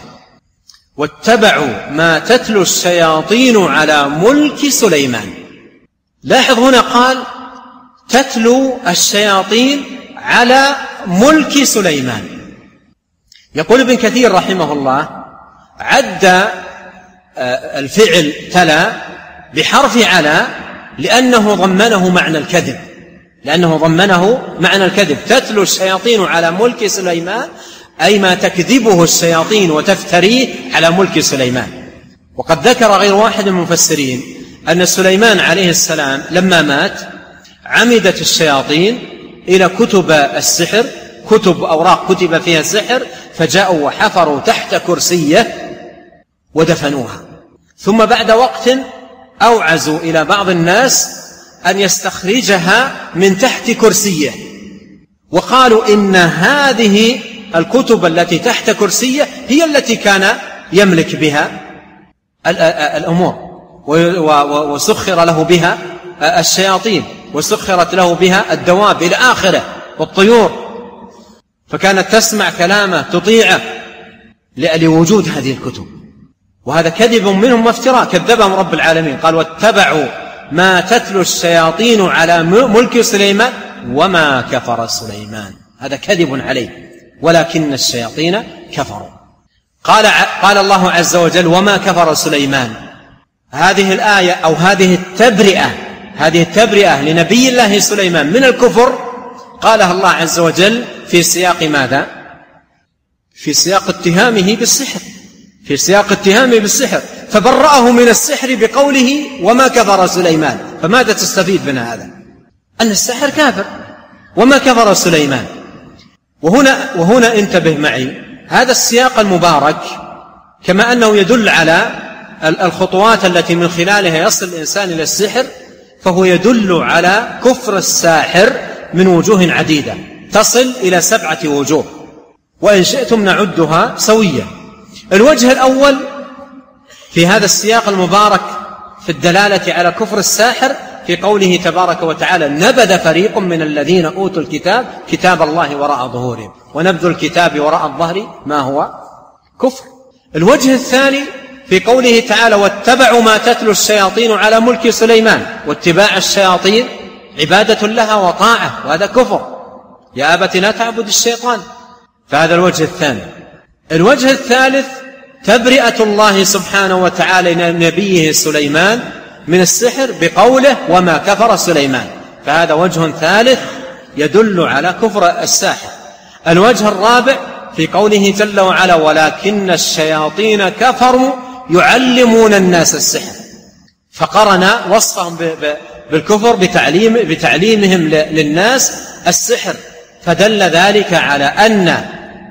واتبعوا ما تتلو الشياطين على ملك سليمان. لاحظ هنا قال تتلو الشياطين على ملك سليمان. يقول ابن كثير رحمه الله عد الفعل تلا بحرف على لأنه ضمنه معنى الكذب. تتلو الشياطين على ملك سليمان أي ما تكذبه الشياطين وتفتريه على ملك سليمان. وقد ذكر غير واحد من المفسرين أن سليمان عليه السلام لما مات عمدت الشياطين إلى كتب السحر، كتب أوراق كتب فيها السحر، فجاءوا وحفروا تحت كرسيه ودفنوها. ثم بعد وقت أوعزوا إلى بعض الناس أن يستخرجها من تحت كرسيه، وقالوا إن هذه الكتب التي تحت كرسيه هي التي كان يملك بها الأمور، وسخر له بها الشياطين، وسخرت له بها الدواب إلى آخره والطيور، فكانت تسمع كلامه تطيعه لوجود هذه الكتب. وهذا كذب منهم وافتراء، كذبهم رب العالمين. قال واتبعوا ما تتلو الشياطين على ملك سليمان وما كفر سليمان. هذا كذب عليه ولكن الشياطين كفروا. قال الله عز وجل وما كفر سليمان. هذه الآية أو هذه التبرئة لنبي الله سليمان من الكفر قالها الله عز وجل في سياق ماذا؟ في سياق اتهامه بالسحر، فبرأه من السحر بقوله وما كفر سليمان. فماذا تستفيد من هذا؟ أن السحر كافر وما كفر سليمان. وهنا انتبه معي، هذا السياق المبارك كما أنه يدل على الخطوات التي من خلالها يصل الإنسان إلى السحر، فهو يدل على كفر الساحر من وجوه عديدة تصل إلى 7 وجوه، وإن شئتم نعدها سويا. الوجه الأول في هذا السياق المبارك في الدلالة على كفر الساحر في قوله تبارك وتعالى: نبذ فريق من الذين أوتوا الكتاب كتاب الله وراء ظهورهم ونبذ الكتاب وراء الظهر ما هو كفر. الوجه الثاني في قوله تعالى: واتبعوا ما تتلو الشياطين على ملك سليمان. واتباع الشياطين عبادة لها وطاعة، وهذا كفر. يا أبت لا تعبد الشيطان. فهذا الوجه الثاني. الوجه الثالث تبرئة الله سبحانه وتعالى لنبيه سليمان من السحر بقوله: وما كفر سليمان. فهذا وجه ثالث يدل على كفر الساحر. الوجه الرابع في قوله جل وعلا: ولكن الشياطين كفروا يعلمون الناس السحر. فقرن وصفهم بالكفر بتعليمهم للناس السحر، فدل ذلك على أن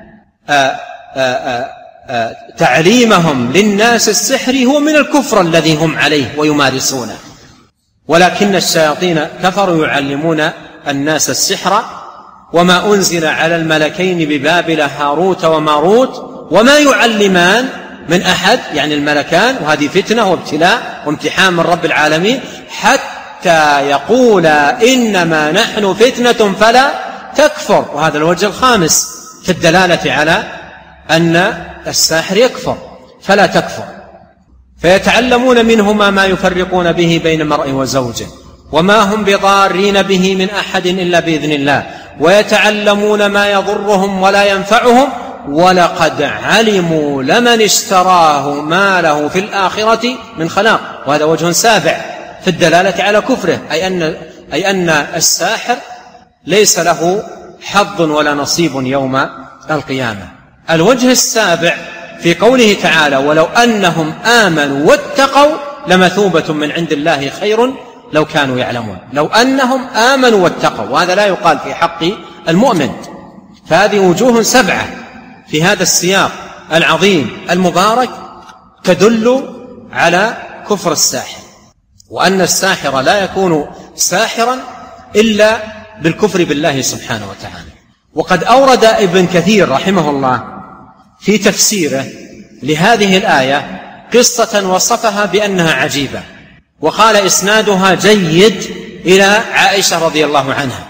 تعليمهم للناس السحر هو من الكفر الذي هم عليه ويمارسونه. ولكن الشياطين كفروا يعلمون الناس السحر وما أنزل على الملكين ببابل هاروت وماروت وما يعلمان من أحد، يعني الملكان، وهذه فتنة وابتلاء وامتحان من رب العالمين، حتى يقولا إنما نحن فتنة فلا تكفر. وهذا الوجه الخامس في الدلالة على أن الساحر يكفر فلا تكفر. فيتعلمون منهما ما يفرقون به بين المرء وزوجه وما هم بضارين به من أحد إلا بإذن الله، ويتعلمون ما يضرهم ولا ينفعهم، ولقد علموا لمن اشتراه ما له في الآخرة من خلاق. وهذا وجه سابع في الدلالة على كفره، أي أن الساحر ليس له حظ ولا نصيب يوم القيامة. الوجه السابع في قوله تعالى: ولو أنهم آمنوا واتقوا لمثوبة من عند الله خير لو كانوا يعلمون. لو أنهم آمنوا واتقوا، وهذا لا يقال في حق المؤمن. فهذه وجوه سبعة في هذا السياق العظيم المبارك تدل على كفر الساحر، وأن الساحر لا يكون ساحرا إلا بالكفر بالله سبحانه وتعالى. وقد أورد ابن كثير رحمه الله في تفسيره لهذه الآية قصة وصفها بأنها عجيبة، وقال إسنادها جيد إلى عائشة رضي الله عنها.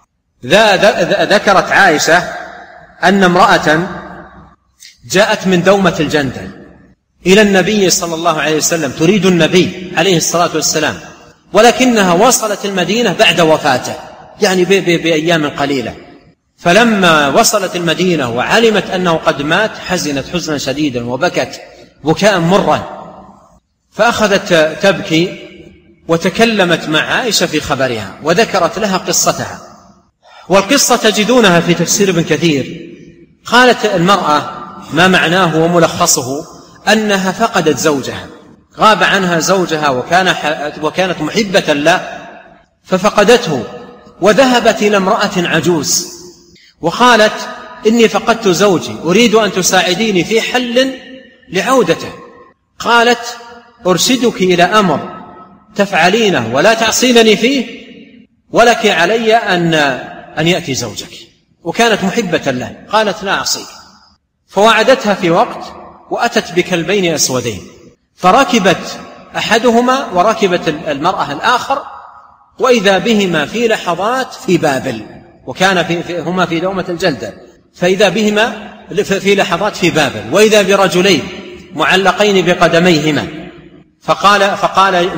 ذكرت عائشة أن امرأة جاءت من دومة الجندل إلى النبي صلى الله عليه وسلم تريد النبي عليه الصلاة والسلام، ولكنها وصلت المدينة بعد وفاته، يعني بأيام قليلة. فلما وصلت المدينة وعلمت أنه قد مات حزنت حزنا شديدا وبكت بكاء مرا، فأخذت تبكي وتكلمت مع عائشة في خبرها وذكرت لها قصتها. والقصة تجدونها في تفسير ابن كثير. قالت المرأة ما معناه وملخصه أنها فقدت زوجها، غاب عنها زوجها وكانت محبة له ففقدته، وذهبت إلى امرأة عجوز وقالت: إني فقدت زوجي، أريد أن تساعديني في حل لعودته. قالت: أرشدك إلى أمر تفعلينه ولا تعصينني فيه، ولك علي أن يأتي زوجك. وكانت محبة له. قالت: لا أعصيك. فوعدتها في وقت وأتت بكلبين أسودين، فركبت أحدهما وركبت المرأة الآخر، وإذا بهما في لحظات في بابل، وكان هما في دومة الجلدة، فإذا بهما في لحظات في بابل، وإذا برجلين معلقين بقدميهما. فقال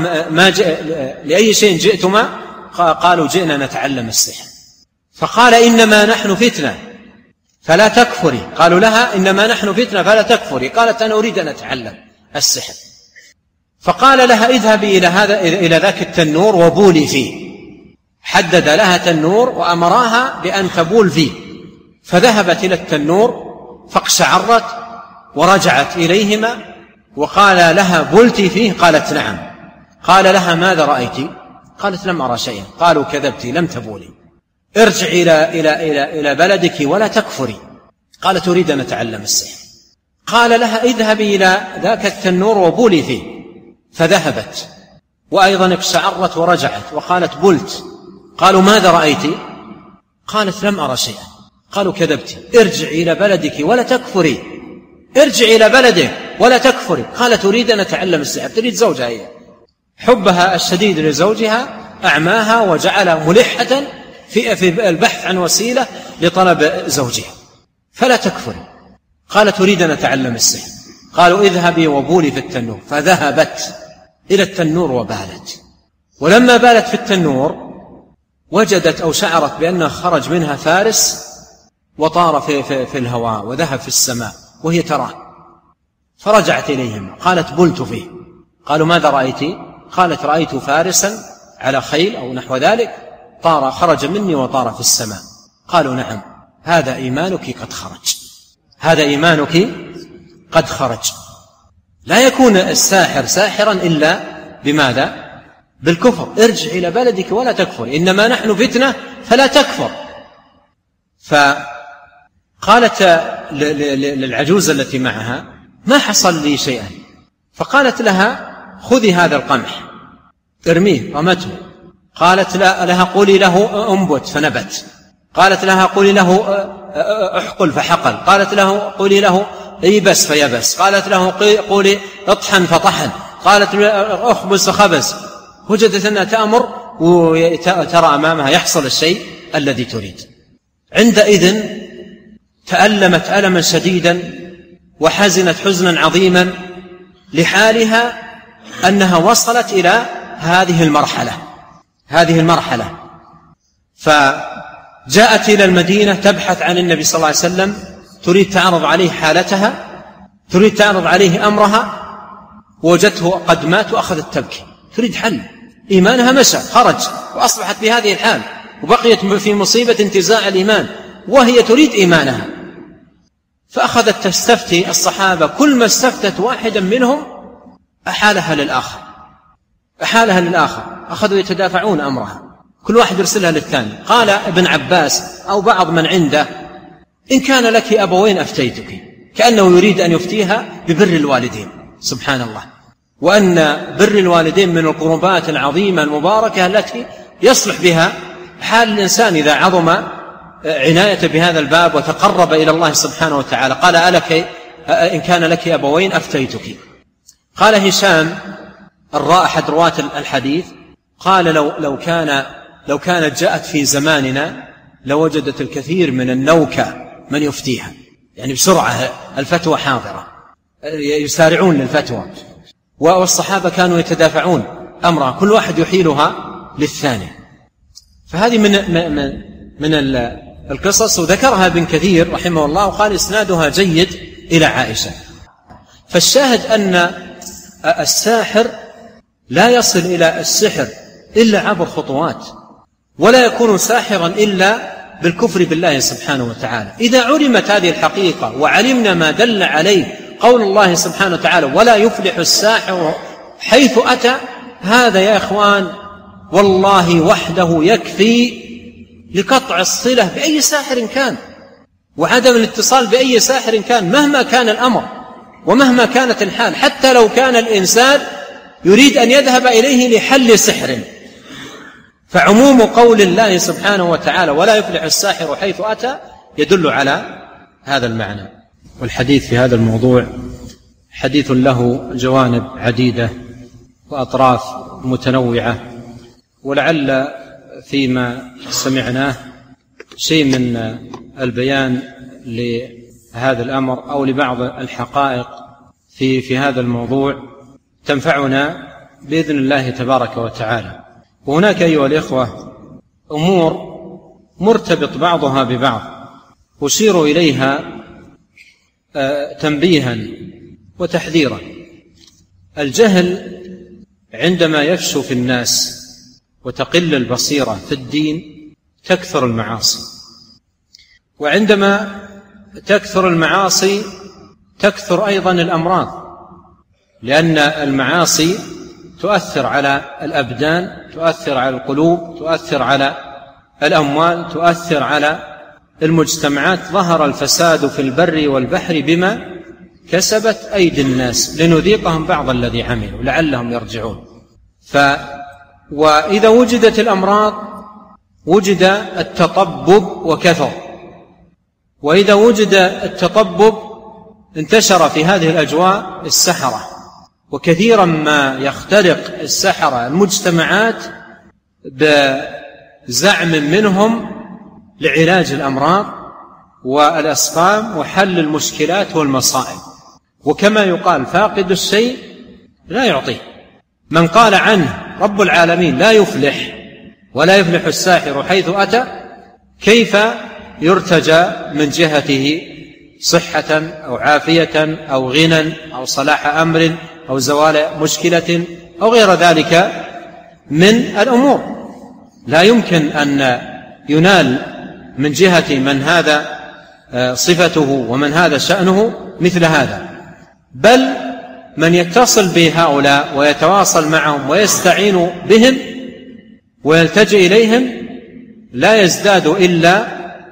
لأي شيء جئتما؟ قالوا: جئنا نتعلم السحر. فقال: إنما نحن فتنة فلا تكفري. قالوا لها: إنما نحن فتنة فلا تكفري. قالت: أنا أريد أن أتعلم السحر. فقال لها: اذهبي إلى ذاك التنور وبولي فيه. حدد لها تنور وأمراها بأن تبول فيه، فذهبت إلى التنور فاقشعرت ورجعت إليهما وقال لها: بلتي فيه؟ قالت: نعم. قال لها: ماذا رأيت؟ قالت: لم أرى شيئا. قالوا: كذبتي، لم تبولي، ارجع إلى بلدك ولا تكفري. قالت: أريد أن أتعلم السحر. قال لها: اذهبي إلى ذاك التنور وبولي فيه. فذهبت وأيضا اقشعرت ورجعت وقالت: بلت. قالوا: ماذا رأيت؟ قالت: لم أرى شيئا. قالوا: كذبتي، ارجع إلى بلدك ولا تكفري، ارجع إلى بلدك ولا تكفري. قالت: أريد أن أتعلم السحر. تريد زوجها حبها الشديد لزوجها أعماها وجعل ملحة في البحث عن وسيلة لطلب زوجها، فلا تكفري. قالت تريد أن أتعلم السحر. قالوا اذهبي وبولي في التنور، فذهبت إلى التنور وبالت. ولما بالت في التنور وجدت أو شعرت بأنه خرج منها فارس وطار في الهواء وذهب في السماء وهي تراه، فرجعت إليهم قالت بلت فيه. قالوا ماذا رأيت؟ قالت رأيت فارسا على خيل أو نحو ذلك طار، خرج مني وطار في السماء. قالوا نعم، هذا إيمانك قد خرج، هذا إيمانك قد خرج. لا يكون الساحر ساحرا إلا بماذا؟ بالكفر. ارجع إلى بلدك ولا تكفر، إنما نحن فتنة فلا تكفر. فقالت للعجوز التي معها ما حصل لي شيئا، فقالت لها خذي هذا القمح ارميه، رمته. قالت لها قولي له انبت فنبت. قالت لها قولي له احقل فحقل. قالت له قولي له ايبس فيبس. قالت له قولي اطحن فطحن. قالت اخبز فخبز. وجدت أنها تأمر وترى أمامها يحصل الشيء الذي تريد. عندئذ تألمت ألما شديدا وحزنت حزنا عظيما لحالها أنها وصلت إلى هذه المرحلة. فجاءت إلى المدينة تبحث عن النبي صلى الله عليه وسلم، تريد تعرض عليه حالتها، تريد تعرض عليه أمرها، ووجدته قد مات وأخذت تبكي تريد حل. إيمانها مشى خرج وأصبحت بهذه الحال، وبقيت في مصيبة انتزاع الإيمان وهي تريد إيمانها. فأخذت تستفتي الصحابة، كل ما استفتت واحدا منهم أحالها للآخر، أخذوا يتدافعون أمرها، كل واحد يرسلها للثاني. قال ابن عباس أو بعض من عنده إن كان لك أبوين أفتيتك، كأنه يريد أن يفتيها ببر الوالدين. سبحان الله، وأن بر الوالدين من القربات العظيمة المباركة التي يصلح بها حال الإنسان إذا عظم عناية بهذا الباب وتقرب إلى الله سبحانه وتعالى. قال ألك إن كان لك أبوين أفتيتك. قال هشام الراء أحد رواة الحديث قال لو كانت جاءت في زماننا لوجدت الكثير من النوكة من يفتيها، يعني بسرعة الفتوى حاضرة، يسارعون للفتوى، والصحابة كانوا يتدافعون أمرها، كل واحد يحيلها للثاني. فهذه من القصص، وذكرها ابن كثير رحمه الله وقال إسنادها جيد إلى عائشة. فالشاهد أن الساحر لا يصل إلى السحر إلا عبر خطوات، ولا يكون ساحرا إلا بالكفر بالله سبحانه وتعالى. إذا علمت هذه الحقيقة وعلمنا ما دل عليه قول الله سبحانه وتعالى ولا يفلح الساحر حيث أتى، هذا يا إخوان والله وحده يكفي لقطع الصلة بأي ساحر كان، وعدم الاتصال بأي ساحر كان، مهما كان الأمر ومهما كانت الحال، حتى لو كان الإنسان يريد أن يذهب إليه لحل سحر. فعموم قول الله سبحانه وتعالى ولا يفلح الساحر حيث أتى يدل على هذا المعنى. والحديث في هذا الموضوع حديث له جوانب عديدة وأطراف متنوعة، ولعل فيما سمعناه شيء من البيان لهذا الأمر أو لبعض الحقائق في هذا الموضوع تنفعنا بإذن الله تبارك وتعالى. وهناك أيها الإخوة أمور مرتبط بعضها ببعض أشير إليها تنبيها وتحذيرا. الجهل عندما يفشو في الناس وتقل البصيرة في الدين تكثر المعاصي، وعندما تكثر المعاصي تكثر أيضا الأمراض، لأن المعاصي تؤثر على الأبدان، تؤثر على القلوب، تؤثر على الأموال، تؤثر على المجتمعات. ظهر الفساد في البر والبحر بما كسبت أيدي الناس لنذيقهم بعض الذي عملوا لعلهم يرجعون. وإذا وجدت الأمراض وجد التطبب وكثر، وإذا وجد التطبب انتشر في هذه الأجواء السحرة وكثيرا ما يخترق السحرة المجتمعات بزعم منهم لعلاج الأمراض والأسقام وحل المشكلات والمصائب. وكما يقال فاقد الشيء لا يعطيه. من قال عنه رب العالمين لا يفلح ولا يفلح الساحر حيث أتى، كيف يرتجى من جهته صحة أو عافية أو غنى أو صلاح أمر أو زوال مشكلة أو غير ذلك من الأمور؟ لا يمكن أن ينال من جهة من هذا صفته ومن هذا شأنه مثل هذا. بل من يتصل بهؤلاء ويتواصل معهم ويستعين بهم ويلتجئ إليهم لا يزداد إلا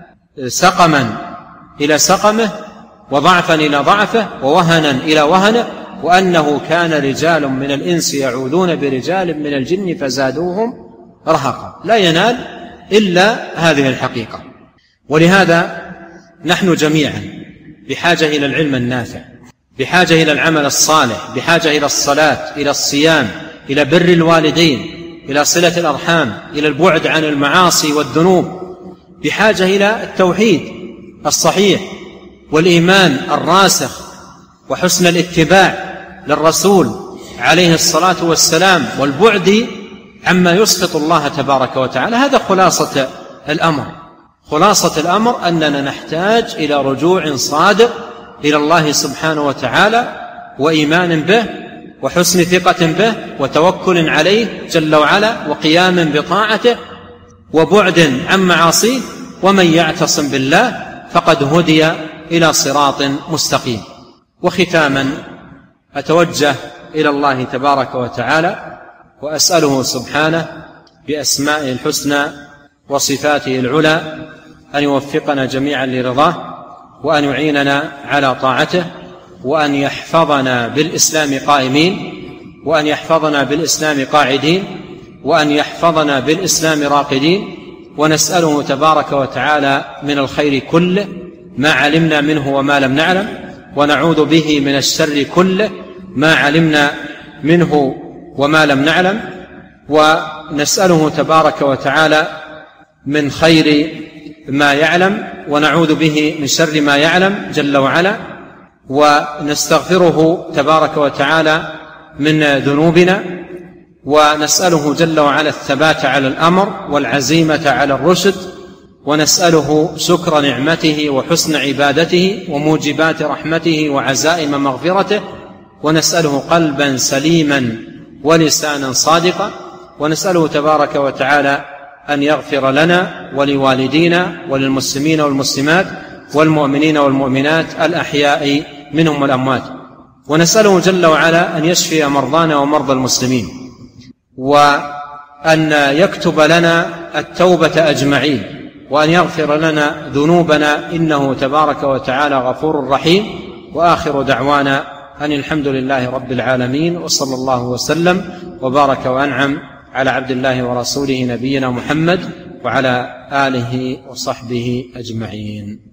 سقما إلى سقمه وضعفا إلى ضعفه ووهنا إلى وهنه، وأنه كان رجال من الإنس يعوذون برجال من الجن فزادوهم رهقا. لا ينال إلا هذه الحقيقة. ولهذا نحن جميعا بحاجة إلى العلم النافع، بحاجة إلى العمل الصالح، بحاجة إلى الصلاة، إلى الصيام، إلى بر الوالدين، إلى صلة الأرحام، إلى البعد عن المعاصي والذنوب، بحاجة إلى التوحيد الصحيح والإيمان الراسخ وحسن الاتباع للرسول عليه الصلاة والسلام والبعد عما يسخط الله تبارك وتعالى. هذا خلاصة الأمر. خلاصة الأمر أننا نحتاج إلى رجوع صادق إلى الله سبحانه وتعالى وإيمان به وحسن ثقة به وتوكل عليه جل وعلا وقيام بطاعته وبعد عن معاصيه. ومن يعتصم بالله فقد هدي إلى صراط مستقيم. وختاما أتوجه إلى الله تبارك وتعالى وأسأله سبحانه بأسمائه الحسنى وصفاته العلى أن يوفقنا جميعا لرضاه، وأن يعيننا على طاعته، وأن يحفظنا بالإسلام قائمين، وأن يحفظنا بالإسلام قاعدين، وأن يحفظنا بالإسلام راقدين. ونسأله تبارك وتعالى من الخير كله ما علمنا منه وما لم نعلم، ونعوذ به من الشر كله ما علمنا منه وما لم نعلم. ونسأله تبارك وتعالى من خير ما يعلم، ونعوذ به من شر ما يعلم جل وعلا. ونستغفره تبارك وتعالى من ذنوبنا، ونسأله جل وعلا الثبات على الأمر والعزيمة على الرشد، ونسأله شكر نعمته وحسن عبادته وموجبات رحمته وعزائم مغفرته، ونسأله قلبا سليما ولسانا صادقا، ونسأله تبارك وتعالى أن يغفر لنا ولوالدينا وللمسلمين والمسلمات والمؤمنين والمؤمنات الأحياء منهم والأموات. ونسأله جل وعلا أن يشفي مرضانا ومرضى المسلمين، وأن يكتب لنا التوبة أجمعين، وأن يغفر لنا ذنوبنا إنه تبارك وتعالى غفور رحيم. وآخر دعوانا أن الحمد لله رب العالمين، وصلى الله وسلم وبارك وأنعم على عبد الله ورسوله نبينا محمد وعلى آله وصحبه أجمعين.